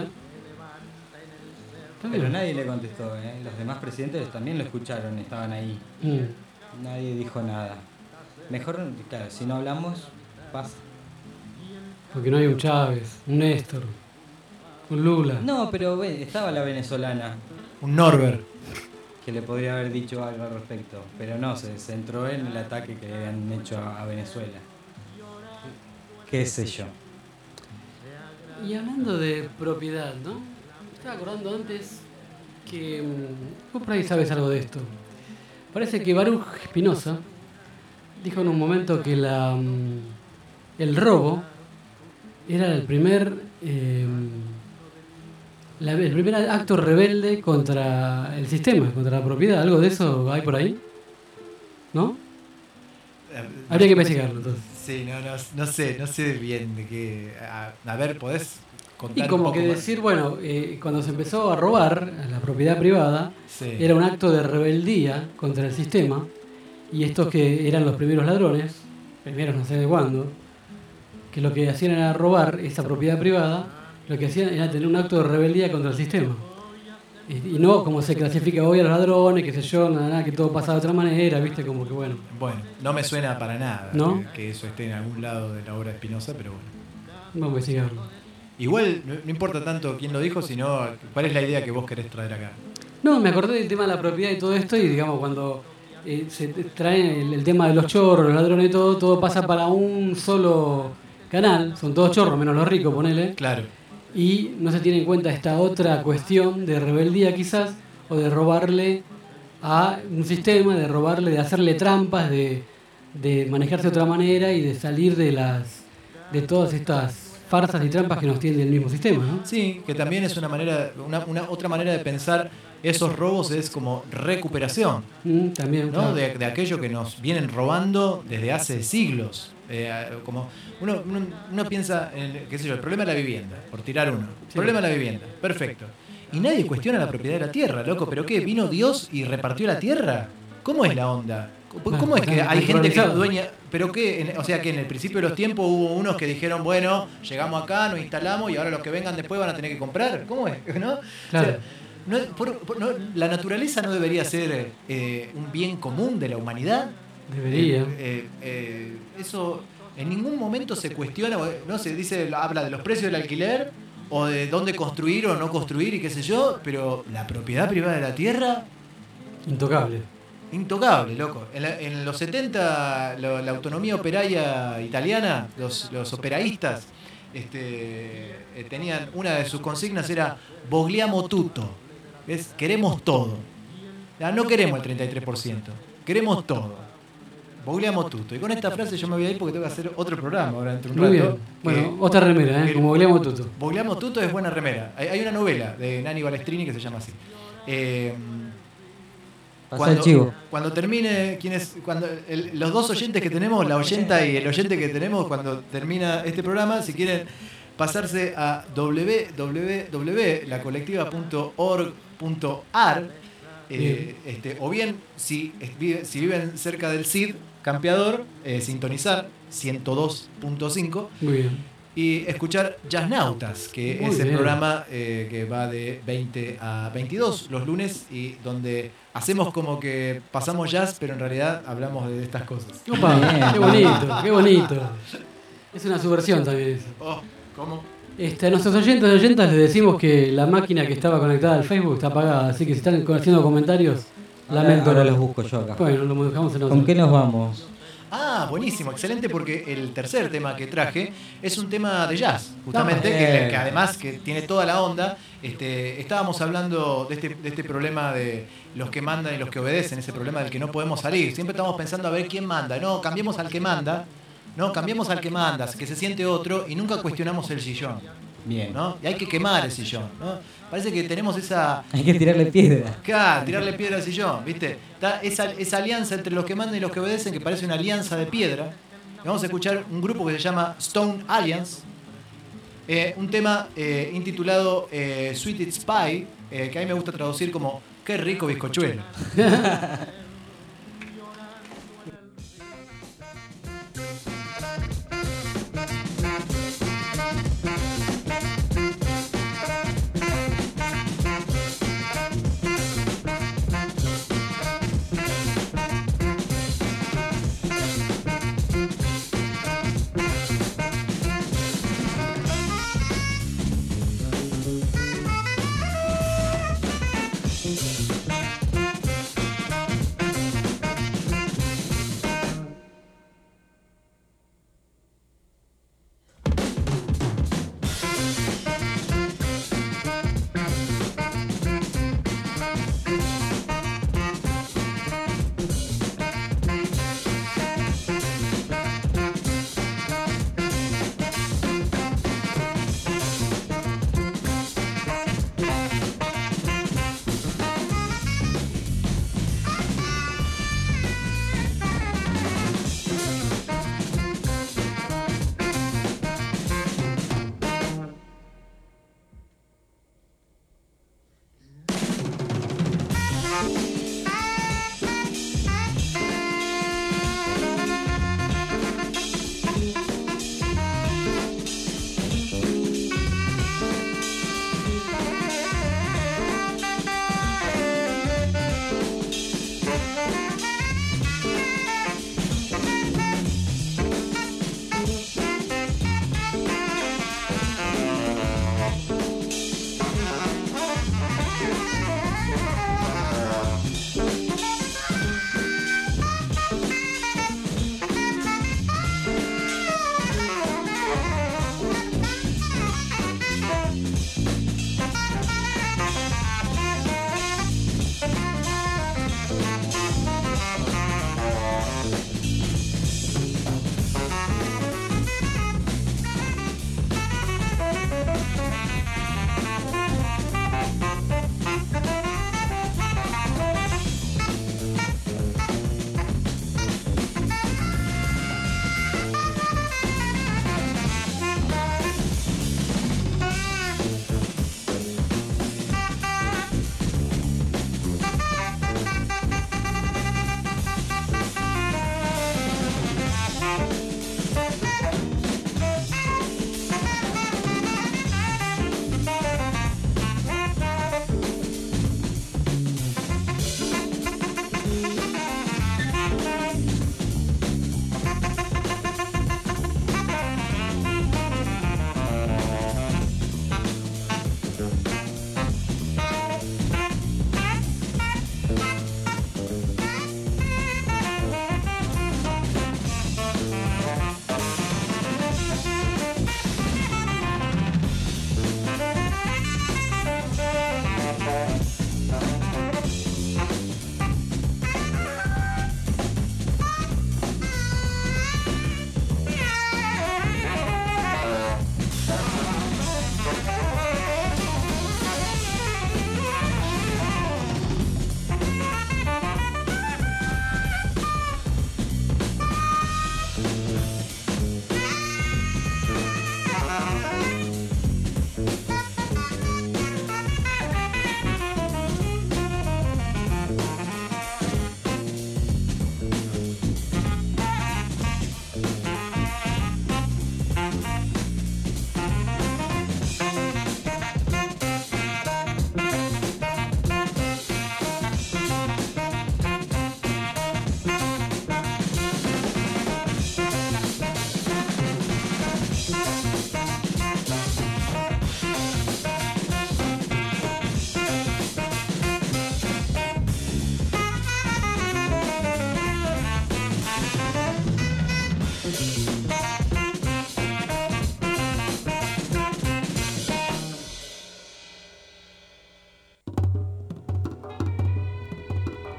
Está pero bien. nadie le contestó. ¿eh? Los demás presidentes también lo escucharon, estaban ahí. Mm. Nadie dijo nada. Mejor, claro, si no hablamos, pasa. Porque no hay un Chávez, un Néstor, un Lula. No, pero ve, estaba la venezolana. Un Norbert. Que le podría haber dicho algo al respecto, pero no, se centró en el ataque que le habían hecho a, a Venezuela. ¿Qué sé yo? Y hablando de propiedad, ¿no? Me estaba acordando antes que mm, vos por ahí sabes algo de esto. Parece que Baruch Spinoza dijo en un momento que la, mm, el robo era el primer eh, la- el primer acto rebelde contra el sistema, contra la propiedad. ¿Algo de eso hay por ahí? ¿No? Habría que investigarlo entonces. Sí, no, no, no sé, no sé bien de qué. A, a ver, ¿podés contar Y un como poco que más? decir, bueno, eh, cuando se empezó a robar a la propiedad privada, Sí. era un acto de rebeldía contra el sistema, y estos que eran los primeros ladrones, primeros no sé de cuándo, que lo que hacían era robar esa propiedad privada, lo que hacían era tener un acto de rebeldía contra el sistema. Y, y no como se clasifica hoy a los ladrones, qué sé yo, nada, nada, que todo pasa de otra manera, viste, como que bueno. Bueno, no me suena para nada ¿No? que, que eso esté en algún lado de la obra de Spinoza, pero bueno. Vamos a investigarlo. Igual no, no importa tanto quién lo dijo, sino cuál es la idea que vos querés traer acá. No, me acordé del tema de la propiedad y todo esto, y digamos, cuando eh, se trae el, el tema de los chorros, los ladrones y todo, todo pasa para un solo canal, son todos chorros, menos los ricos, ponele. Claro. Y no se tiene en cuenta esta otra cuestión de rebeldía quizás, o de robarle a un sistema, de robarle, de hacerle trampas, de, de manejarse de otra manera y de salir de las de todas estas farsas y trampas que nos tiende el mismo sistema, ¿no? Sí, que también es una manera, una, una otra manera de pensar esos robos es como recuperación, mm, también, ¿no? claro. De, de aquello que nos vienen robando desde hace siglos. Eh, como uno, uno, uno piensa en, qué sé yo, el problema de la vivienda, por tirar uno. El Sí. problema de la vivienda, perfecto. Y nadie cuestiona la propiedad de la tierra, loco. ¿Pero qué? ¿Vino Dios y repartió la tierra? ¿Cómo es la onda? ¿Cómo es que hay gente que es dueña? ¿Pero qué? En- O sea, que en el principio de los tiempos hubo unos que dijeron, bueno, llegamos acá, nos instalamos y ahora los que vengan después van a tener que comprar. ¿Cómo es? ¿No? Claro. O sea, no, por- por- no, la naturaleza no debería ser eh, un bien común de la humanidad. Debería. Eh, eh, eh, eso en ningún momento se cuestiona, no se dice, habla de los precios del alquiler o de dónde construir o no construir y qué sé yo, pero la propiedad privada de la tierra, Intocable. intocable, loco. En, la- en los setenta, lo- la autonomía operaria italiana, los, los operaístas, este, eh, tenían una de sus consignas era vogliamo tutto, es queremos todo. Ya, no queremos el treinta y tres por ciento, queremos todo. Vogliamo tutto. Y con esta frase yo me voy a ir porque tengo que hacer otro programa ahora dentro de un Muy rato. bien. Bueno, que- otra remera, ¿eh? que- Como Vogliamo Tutto. Vogliamo tutto es buena remera. Hay, hay una novela de Nani Balestrini que se llama así. Eh, Pasa el chivo. cuando termine, quienes, cuando el- los dos oyentes que tenemos, la oyenta y el oyente que tenemos, cuando termina este programa, si quieren pasarse a doble u doble u doble u punto la colectiva punto org punto a r, eh, este, o bien si, es- vive- si viven cerca del C I D Campeador, eh, sintonizar ciento dos punto cinco Muy bien. y escuchar Jazznautas, que Muy es el bien. programa eh, que va de veinte a veintidós los lunes y donde hacemos como que pasamos jazz, pero en realidad hablamos de estas cosas. Opa, Bien. qué bonito, qué bonito. Es una subversión también eso. Oh, ¿cómo? Este, a nuestros oyentes y oyentas les decimos que la máquina que estaba conectada al Facebook está apagada, así que si están haciendo comentarios, lamento. Ahora los busco yo acá. Bueno, lo dejamos en otro. ¿Con qué nos vamos? Ah, buenísimo, excelente, porque el tercer tema que traje es un tema de jazz, justamente, Ah, que, bien. que además que tiene toda la onda. Este, estábamos hablando de este, de este problema de los que mandan y los que obedecen, ese problema del que no podemos salir. Siempre estamos pensando a ver quién manda. No, cambiemos al que manda, no, cambiemos al que manda, que se siente otro y nunca cuestionamos el sillón. Bien. ¿No? Y hay que quemar el sillón, ¿no? Parece que tenemos esa... Hay que tirarle piedra. Claro, tirarle piedra al sillón, ¿viste? Está esa, esa alianza entre los que mandan y los que obedecen que parece una alianza de piedra. Y vamos a escuchar un grupo que se llama Stone Alliance, eh, un tema eh, intitulado eh, Sweet It's Pie, eh, que a mí me gusta traducir como Qué rico bizcochuelo. Thank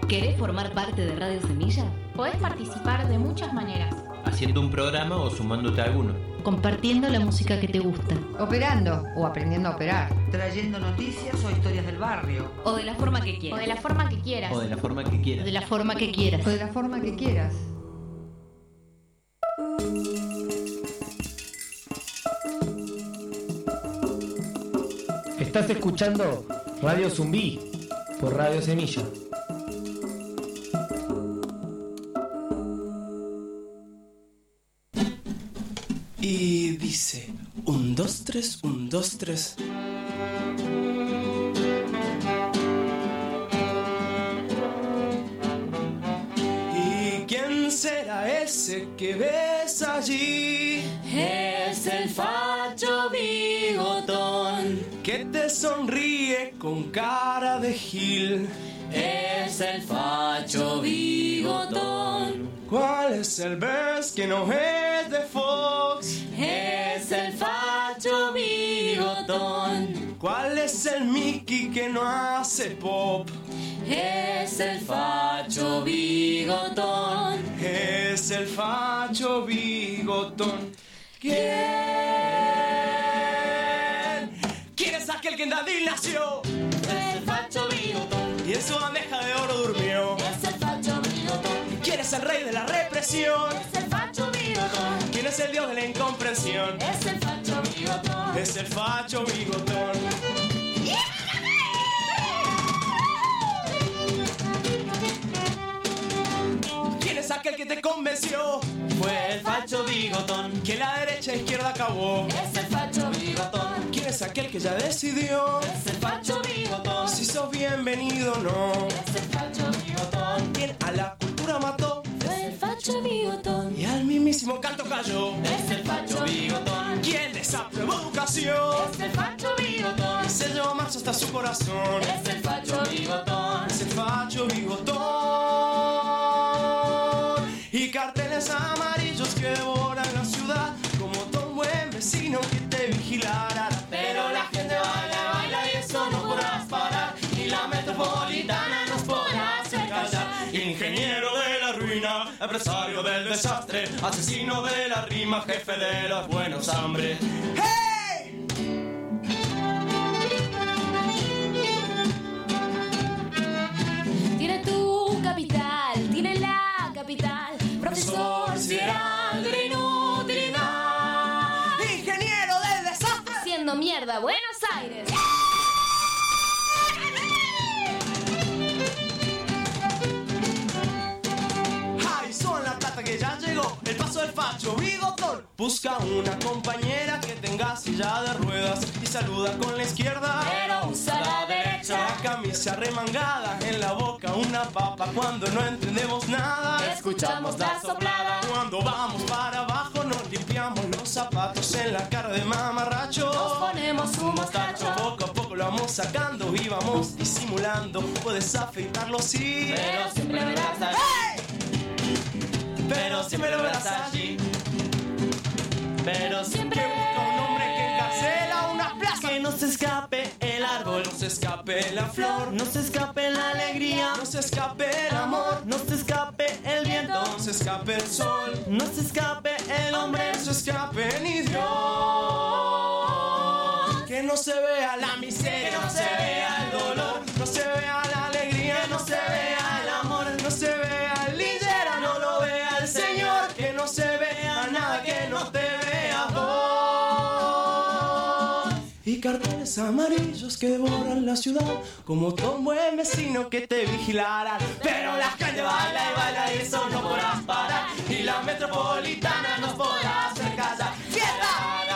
¿Querés formar parte de Radio Semilla? Podés participar de muchas maneras. Haciendo un programa o sumándote a alguno. Compartiendo la música que te gusta. Operando o aprendiendo a operar. Trayendo noticias o historias del barrio. O de la forma que quieras. O de la forma que quieras. O de la forma que quieras. De la forma que quieras. O de la forma que quieras. Estás escuchando Radio Zumbí por Radio Semilla. Y dice, un, dos, tres, un, dos, tres. ¿Y quién será ese que ves allí? Es el facho bigotón que te sonríe con cara de gil. Es el facho bigotón. ¿Cuál es el best que no es de Fox? Es el facho bigotón. ¿Cuál es el Mickey que no hace pop? Es el facho bigotón. Es el facho bigotón. ¿Quién? ¿Quién es aquel que en Dadil nació? Es el facho bigotón. Y en su bandeja de oro durmió. Es el facho bigotón. ¿Quién es el rey de la represión? Es el facho bigotón. ¿Quién es el dios de la incomprensión? Es el facho bigotón. Es el facho bigotón. ¿Quién es aquel que te convenció? Fue el facho bigotón. Que la derecha e izquierda acabó. Es el facho bigotón. ¿Quién es aquel que ya decidió? Es el facho bigotón. Si sos bienvenido o no. Es el facho bigotón. ¿Quién a la cultura mató? Fue el facho bigotón. Y al mismísimo canto cayó. Es el facho bigotón. ¿Quién desaprobó educación? Es el facho bigotón. Se llevó más hasta su corazón. Es el facho bigotón. Es el facho bigotón. Y carteles amarillos que devoran la ciudad, como todo un buen vecino que te vigilará. Pero la gente baila, baila y eso no podrás parar. Y la metropolitana nos podrá hacer callar. Ingeniero de la ruina, empresario del desastre, asesino de la rima, jefe de los buenos hombres. ¡Hey! Tiene tu capital, tiene la capital, profesor sideral de inutilidad. Ingeniero del desastre, haciendo mierda Buenos Aires. ¡Ay, son la plata que ya llegó! El paso del facho bigotón. Busca una compañera que tenga silla de ruedas y saluda con la izquierda, pero usa la derecha. La camisa remangada, en la boca una papa. Cuando no entendemos nada, escuchamos la soplada. Cuando vamos para abajo nos limpiamos los zapatos en la cara de mamarracho. Nos ponemos un mostacho. Poco a poco lo vamos sacando y vamos disimulando. Puedes afeitarlo, sí, pero siempre lo verás allí. ¡Hey! Pero siempre lo verás allí. Pero siempre busca un hombre que encarcela una plaza. Que no se escape el árbol, no se escape la flor, no se escape la alegría, no se escape el amor, no se escape el viento, no se escape el sol, no se escape el hombre, no se escape ni Dios. Que no se vea la miseria, que no se vea el dolor, no se vea la alegría, que no se vea el amor, no se vea el lillera, no lo vea el Señor. Que no se vea nada, que no te vea vos. Y carteles amarillos que devoran la ciudad, como todo buen vecino que te vigilará. Pero la gente baila y baila y eso no podrás parar. Y la metropolitana nos podrá hacer callar. ¡Fiesta!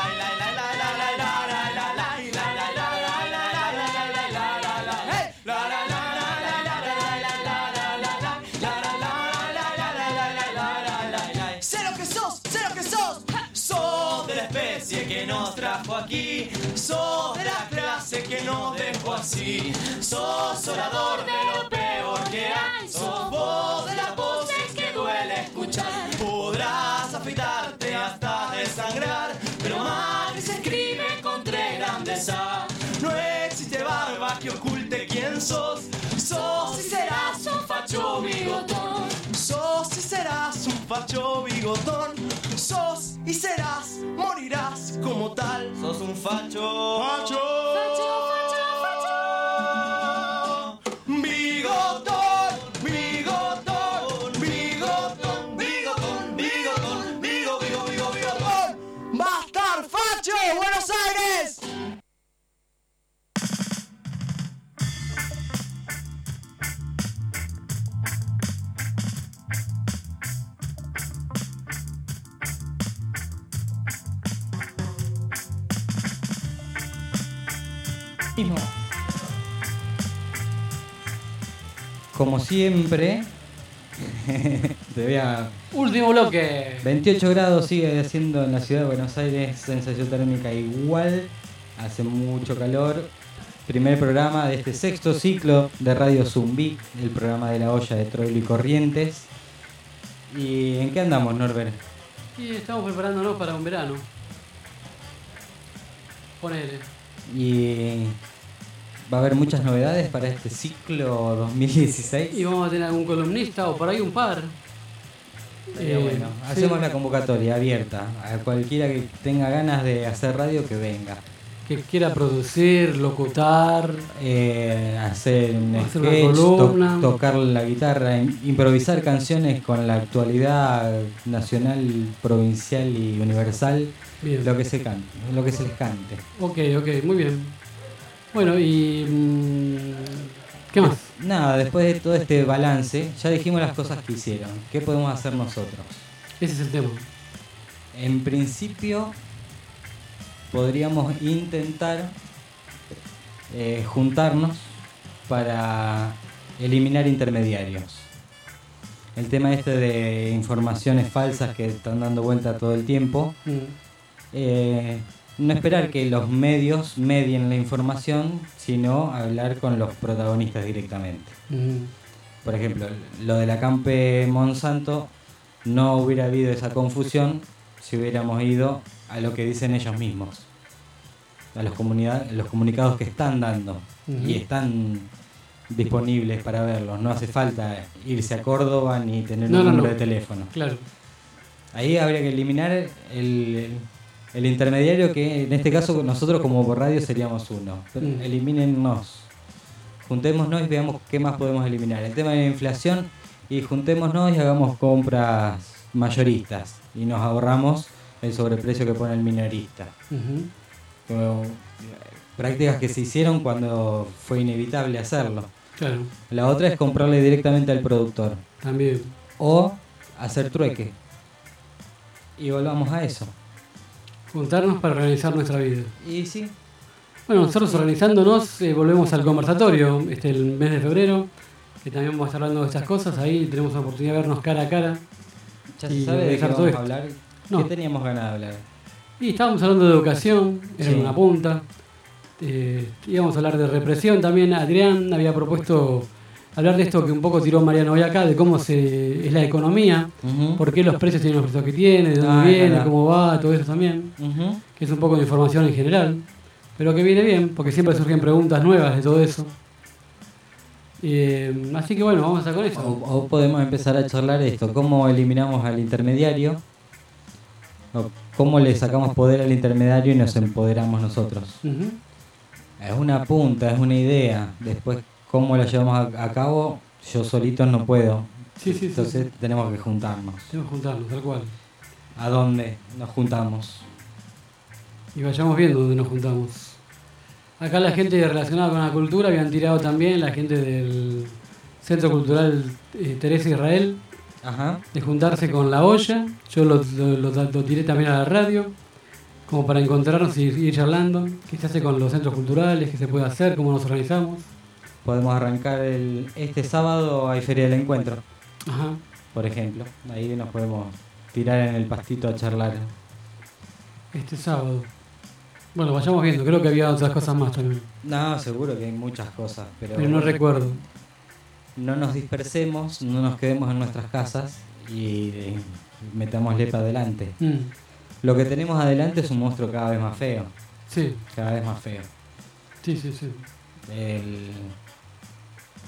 Que nos trajo aquí, sos de la clase que nos dejó así, sos orador de lo peor que hay, sos voz de las voces que duele escuchar. Podrás afeitarte hasta desangrar, pero Macri se escribe con tres grandes A. No existe barba que oculte quién sos, sos y serás un facho facho bigotón. Sos y serás un facho bigotón. Sos y serás, morirás como tal. Sos un facho. Facho. Facho, facho, facho. Bigotón, bigotón, bigotón, bigotón, bigotón, bigo, bigo, bigo, bigotón. Va a estar facho, Buenos Aires. Como siempre, te voy a... Último bloque. veintiocho grados sigue haciendo en la ciudad de Buenos Aires, sensación térmica igual, hace mucho calor. Primer programa de este sexto ciclo de Radio Zumbí, el programa de la olla de Troilo y Corrientes. ¿Y en qué andamos, Norbert? Y estamos preparándonos para un verano. Ponele. Y va a haber muchas novedades para este ciclo dos mil dieciséis. Y vamos a tener algún columnista o por ahí un par. Eh, bueno, hacemos sí. La convocatoria abierta a cualquiera que tenga ganas de hacer radio que venga. Que quiera producir, locutar, eh, hacer un hacer sketch, to tocar la guitarra, improvisar canciones con la actualidad nacional, provincial y universal. Bien. Lo que se cante, lo que se les cante. Ok, ok, muy bien. Bueno, y ¿qué más? Nada, después de todo este balance, ya dijimos las cosas que hicieron. ¿Qué podemos hacer nosotros? Ese es el tema. En principio, podríamos intentar eh, juntarnos para eliminar intermediarios. El tema este de informaciones falsas que están dando vuelta todo el tiempo. Mm. Eh, no esperar que los medios medien la información, sino hablar con los protagonistas directamente. Mm. Por ejemplo, lo de la Campe Monsanto, no hubiera habido esa confusión si hubiéramos ido a lo que dicen ellos mismos, a los, comunidad, los comunicados que están dando. Mm. Y están disponibles para verlos. No hace falta irse a Córdoba ni tener no, un número no, no. de teléfono. Claro. Ahí habría que eliminar el, el, el intermediario, que en este caso nosotros como por radio seríamos uno. Mm. Elimínennos. Juntémonos y veamos qué más podemos eliminar. El tema de la inflación, y juntémonos y hagamos compras mayoristas y nos ahorramos el sobreprecio que pone el minorista. Uh-huh. Como prácticas que se hicieron cuando fue inevitable hacerlo. Claro. La otra es comprarle directamente al productor. También. O hacer trueque. Y volvamos a eso. Juntarnos para organizar nuestra vida. Y sí. Bueno, nosotros organizándonos eh, volvemos al conversatorio este el mes de febrero, que también vamos a estar hablando de estas cosas. Ahí tenemos la oportunidad de vernos cara a cara. ¿Ya se sabe de qué vamos a hablar? No. ¿Qué teníamos ganas de hablar? Y estábamos hablando de educación, era sí. una punta. Eh, íbamos a hablar de represión también. Adrián había propuesto hablar de esto que un poco tiró Mariano hoy acá, de cómo se es la economía, uh-huh. por qué los precios tienen los precios que tienen, de dónde ah, viene, claro. cómo va, todo eso también, uh-huh. que es un poco de información en general, pero que viene bien, porque siempre surgen preguntas nuevas de todo eso. Eh, así que bueno, vamos a estar con eso. O, o podemos empezar a charlar esto, cómo eliminamos al intermediario, o cómo le sacamos poder al intermediario y nos empoderamos nosotros. Uh-huh. Es una punta, es una idea. Después, cómo la llevamos a, a cabo, yo solito no puedo. Sí, sí, Entonces sí. tenemos que juntarnos. Tenemos que juntarnos, tal cual. ¿A dónde nos juntamos? Y vayamos viendo dónde nos juntamos. Acá la gente relacionada con la cultura habían tirado también, la gente del Centro Cultural eh, Teresa Israel, Ajá. de juntarse con La Olla. Yo lo, lo, lo, lo tiré también a la radio, como para encontrarnos y ir charlando. ¿Qué se hace con los centros culturales? ¿Qué se puede hacer? ¿Cómo nos organizamos? Podemos arrancar el, este sábado, hay Feria del Encuentro. Ajá. Por ejemplo, ahí nos podemos tirar en el pastito a charlar. Este sábado. Bueno, vayamos viendo, creo que había otras cosas más también. No, seguro que hay muchas cosas, pero, pero no recuerdo. No nos dispersemos, no nos quedemos en nuestras casas y eh, metámosle para adelante. Mm. Lo que tenemos adelante es un monstruo cada vez más feo. Sí. Cada vez más feo. Sí, sí, sí. El...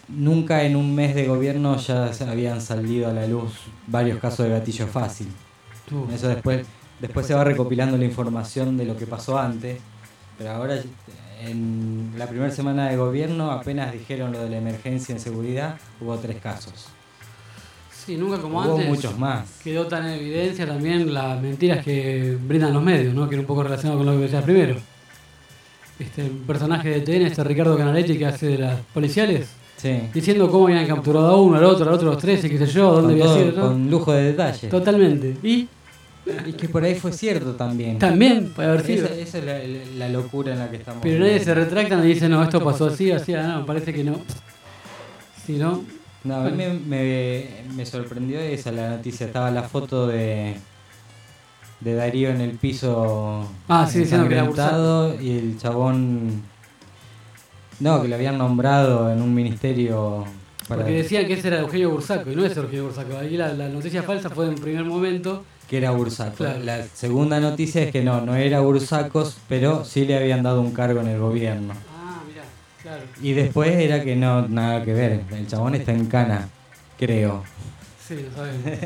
nunca en un mes de gobierno ya se habían salido a la luz varios casos de gatillo fácil. Uh. Eso después, después se va recopilando la información de lo que pasó antes, pero ahora en la primera semana de gobierno apenas dijeron lo de la emergencia en seguridad, hubo tres casos. Sí, nunca como Hubo antes. muchos más. Quedó tan en evidencia también las mentiras que brindan los medios, ¿no? Que era un poco relacionado con lo que decías primero. Este, el personaje de T N, este Ricardo Canaletti, que hace de las policiales, sí, diciendo cómo habían capturado a uno, al otro, al otro, a los tres, y qué sé yo, dónde con, había todo, sido, ¿no? con lujo de detalle. Totalmente. Y Y que por ahí fue cierto también. También puede haber sido. Esa, esa es la, la locura en la que estamos. Pero nadie se retracta y dice, no, esto pasó así, así, ah, no, parece que no. Si no... No, a mí me, me, me sorprendió esa la noticia. Estaba la foto de de Darío en el piso. Ah, sí, diciendo que era ensangrentado, y el chabón. No, que lo habían nombrado en un ministerio. Para... Porque decían que ese era Eugenio Bursaco, y no es Eugenio Bursaco. Ahí la, la noticia falsa fue en un primer momento. Que era Bursaco. Claro. La segunda noticia es que no, no era Bursacos, pero sí le habían dado un cargo en el gobierno. Ah, mirá, claro. Y después era que no, nada que ver. El chabón está en cana, creo. Sí, lo sabemos.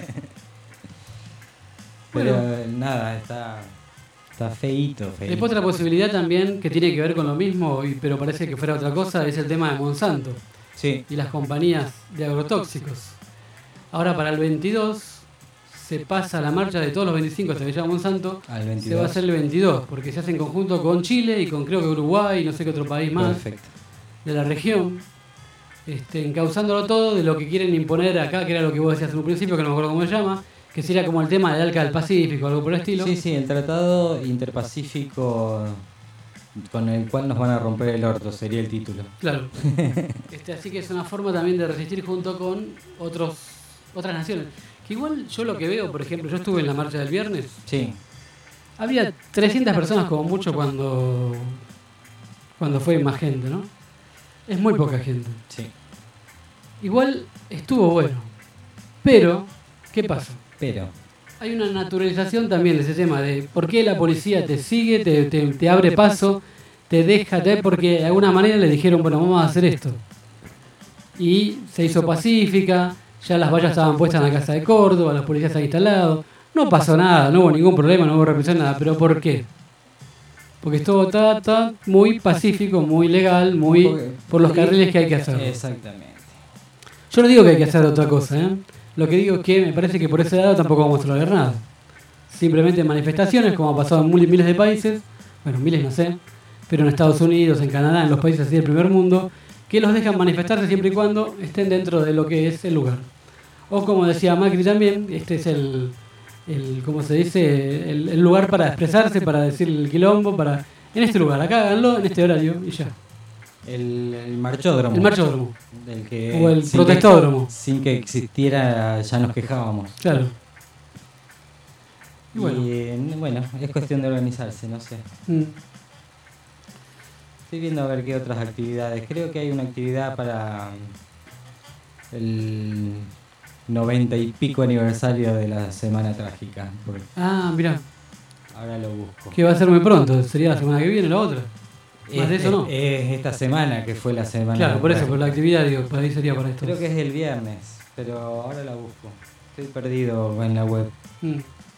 Pero Bueno. nada, está, está feíto, feíto. Después otra posibilidad también que tiene que ver con lo mismo, y, pero parece que fuera otra cosa, es el tema de Monsanto. Sí. Y las compañías de agrotóxicos. Ahora para el veintidós se pasa la marcha de todos los veinticinco hasta que llega Monsanto. Al veintidós. Se va a hacer el veintidós, porque se hace en conjunto con Chile y con creo que Uruguay y no sé qué otro país más. Perfecto. De la región. Este, encauzándolo todo de lo que quieren imponer acá, que era lo que vos decías en un principio, que no me acuerdo cómo se llama, que sería como el tema del Alca del Pacífico, algo por el estilo. Sí, sí, el tratado interpacífico con el cual nos van a romper el orto, sería el título. Claro. Este, así que es una forma también de resistir junto con otros otras naciones. Que igual yo lo que veo, por ejemplo, yo estuve en la marcha del viernes. Sí. Había trescientas personas como mucho cuando cuando fue más gente, ¿no? Es muy poca gente. Sí. Igual estuvo bueno. Pero, ¿qué pasa? Pero. Hay una naturalización también de ese tema de por qué la policía te sigue, te, te, te abre paso, te deja, te, porque de alguna manera le dijeron, bueno, vamos a hacer esto. Y se hizo pacífica, ya las vallas estaban puestas en la casa de Córdoba, los policías se han instalado, no pasó nada, no hubo ningún problema, no hubo represión, nada, pero ¿por qué? Porque esto está, está muy pacífico, muy legal, muy por los carriles que hay que hacer. Exactamente. Yo no digo que hay que hacer otra cosa, ¿eh? Lo que digo es que me parece que por ese lado tampoco vamos a lograr nada. Simplemente manifestaciones, como ha pasado en miles de países, bueno, miles no sé, pero en Estados Unidos, en Canadá, en los países así del primer mundo, que los dejan manifestarse siempre y cuando estén dentro de lo que es el lugar. O como decía Macri también, este es el, el ¿cómo se dice? El, el lugar para expresarse, para decir el quilombo, para en este lugar, acá háganlo, en este horario, y ya. El, el marchódromo. El marchódromo. Del que, o el sin protestódromo. Que, sin que existiera ya nos quejábamos. Claro. Y bueno, y, bueno es cuestión de organizarse, no sé. Mm. Estoy viendo a ver qué otras actividades. Creo que hay una actividad para el noventa y pico aniversario de la Semana Trágica. Ah, mirá. Ahora lo busco. Que va a ser muy pronto, sería la semana que viene, la otra. Más Es, de eso no. Es, es esta semana que fue la semana. Claro, por eso, trágica. por la actividad, digo, para ahí sería para esto. Creo que es el viernes, pero ahora la busco. Estoy perdido en la web. Mm.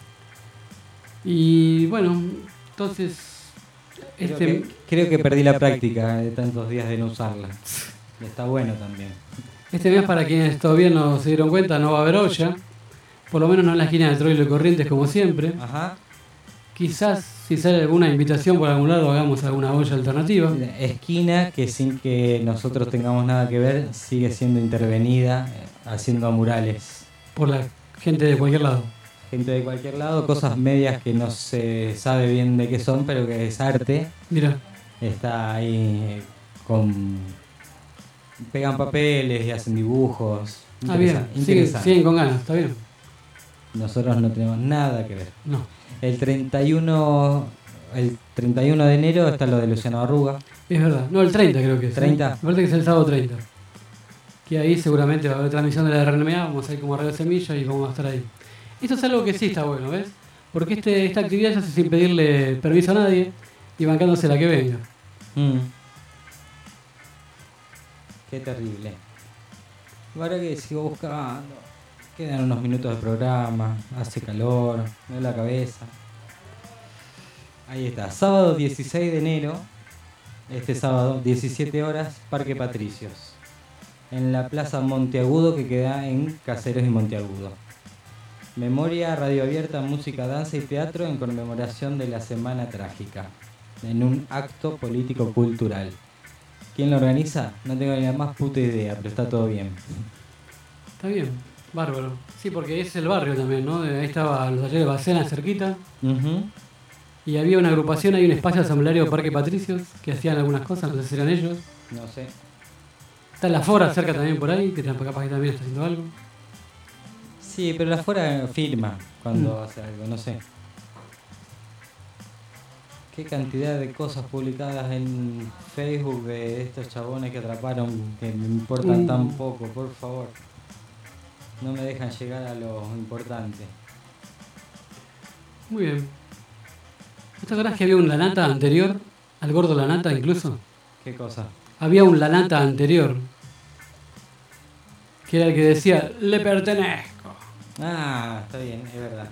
Y bueno, entonces... Creo, este... que, creo que perdí la práctica de tantos días de no usarla. Y está bueno también. Este mes, para quienes todavía no se dieron cuenta, no va a haber olla. Por lo menos no en la esquina de Troilo y Corrientes como siempre. Ajá. Quizás si sale alguna invitación por algún lado hagamos alguna olla alternativa. Esquina que sin que nosotros tengamos nada que ver sigue siendo intervenida haciendo murales. Por la gente de cualquier lado. Gente de cualquier lado, cosas medias que no se sabe bien de qué son, pero que es arte. Mira. Está ahí con... pegan papeles y hacen dibujos. Ah, bien. Siguen, siguen con ganas, está bien. Nosotros no tenemos nada que ver. No. El treinta y uno, el treinta y uno de enero está lo de Luciano Arruga. Es verdad. No, el treinta creo que es. ¿treinta? Me parece que es el sábado treinta. Que ahí seguramente va a haber transmisión de la R N M A, vamos a ir como Radio Semilla y vamos a estar ahí. Esto es algo que sí está bueno, ¿ves? Porque este, esta actividad se hace sin pedirle permiso a nadie y bancándose la que venga. Mm. Qué terrible. Ahora que sigo buscando. Quedan unos minutos de programa, hace calor, me duele la cabeza. Ahí está, sábado dieciséis de enero, este sábado, diecisiete horas, Parque Patricios, en la Plaza Monteagudo que queda en Caseros y Monteagudo. Memoria, radio abierta, música, danza y teatro en conmemoración de la Semana Trágica, en un acto político-cultural. ¿Quién lo organiza? No tengo ni la más puta idea, pero está todo bien. Está bien, bárbaro. Sí, porque es el barrio también, ¿no? Ahí estaba los talleres de Bacena cerquita. Uh-huh. Y había una agrupación, hay un espacio asambleario Parque Patricios que hacían algunas cosas, no sé si eran ellos. No sé. Está la Fora cerca también por ahí, que capaz que también está haciendo algo. Sí, pero la Fora firma cuando mm. hace algo, no sé. Qué cantidad de cosas publicadas en Facebook de estos chabones que atraparon que me importan uh. tan poco, por favor. No me dejan llegar a lo importante. Muy bien. ¿Te acordás que había un Lanata anterior? ¿Al gordo Lanata incluso? ¿Qué cosa? Había un Lanata anterior. Que era el que decía, le pertenezco. Ah, está bien, es verdad.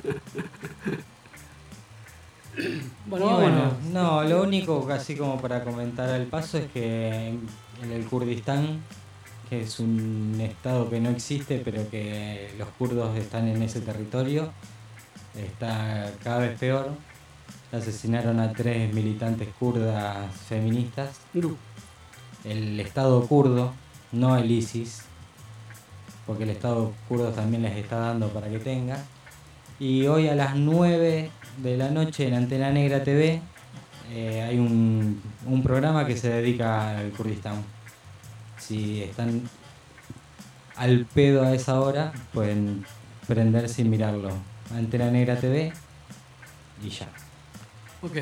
bueno, bueno, no, lo único casi como para comentar al paso es que en el Kurdistán, que es un estado que no existe, pero que los kurdos están en ese territorio, está cada vez peor. Asesinaron a tres militantes kurdas feministas. No. El Estado kurdo, no el ISIS, porque el Estado kurdo también les está dando para que tenga. Y hoy a las nueve de la noche en Antena Negra T V eh, hay un, un programa que se dedica al Kurdistán. Si están al pedo a esa hora, pueden prenderse y mirarlo. Antena Negra T V y ya. Ok.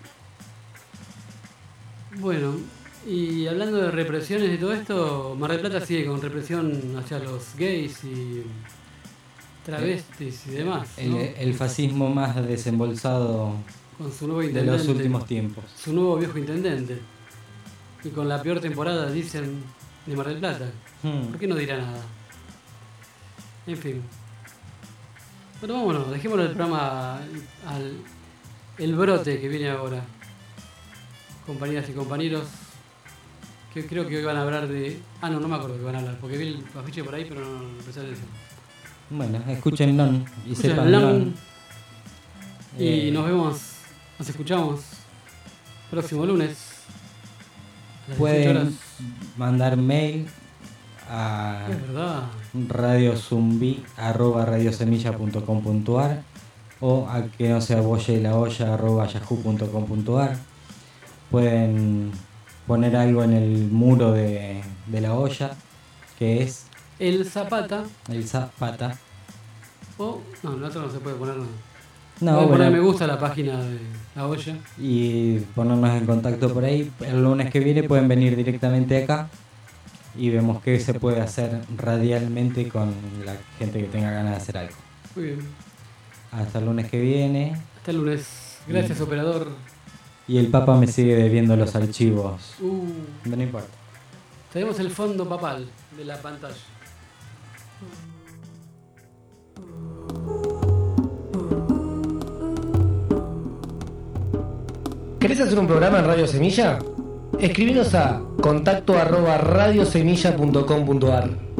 Bueno, y hablando de represiones y todo esto, Mar del Plata sigue con represión hacia los gays y travestis y demás, ¿no? El, el fascismo más desembolsado con su nuevo de los últimos tiempos. Su nuevo viejo intendente. Y con la peor temporada, dicen, de Mar del Plata. Hmm. ¿Por qué no dirá nada? En fin. Bueno, vámonos, dejémoslo el programa al... El brote que viene ahora, compañeras y compañeros, que creo que hoy van a hablar de... Ah, no, no me acuerdo que van a hablar, porque vi el afiche por ahí, pero no, no presté atención. Bueno, escuchen non y escuchen sepan non. Y eh... nos vemos, nos escuchamos próximo lunes. A las pueden horas. Mandar mail a radiozumbi arroba radiosemilla punto com punto ar o a que no sea bolle la olla arroba yahoo punto com punto ar. Pueden poner algo en el muro de, de la olla, que es el Zapata. El Zapata. O, no, el otro no se puede poner nada. No, pueden bueno, poner me gusta a la página de la olla. Y ponernos en contacto por ahí. El lunes que viene pueden venir directamente acá y vemos qué se puede hacer radialmente con la gente que tenga ganas de hacer algo. Muy bien. Hasta el lunes que viene. Hasta el lunes. Gracias, y, operador. Y el Papa me sigue debiendo los archivos. Uh, no importa. Tenemos el fondo papal de la pantalla. ¿Querés hacer un programa en Radio Semilla? Escribinos a contacto arroba radiosemilla punto com punto ar.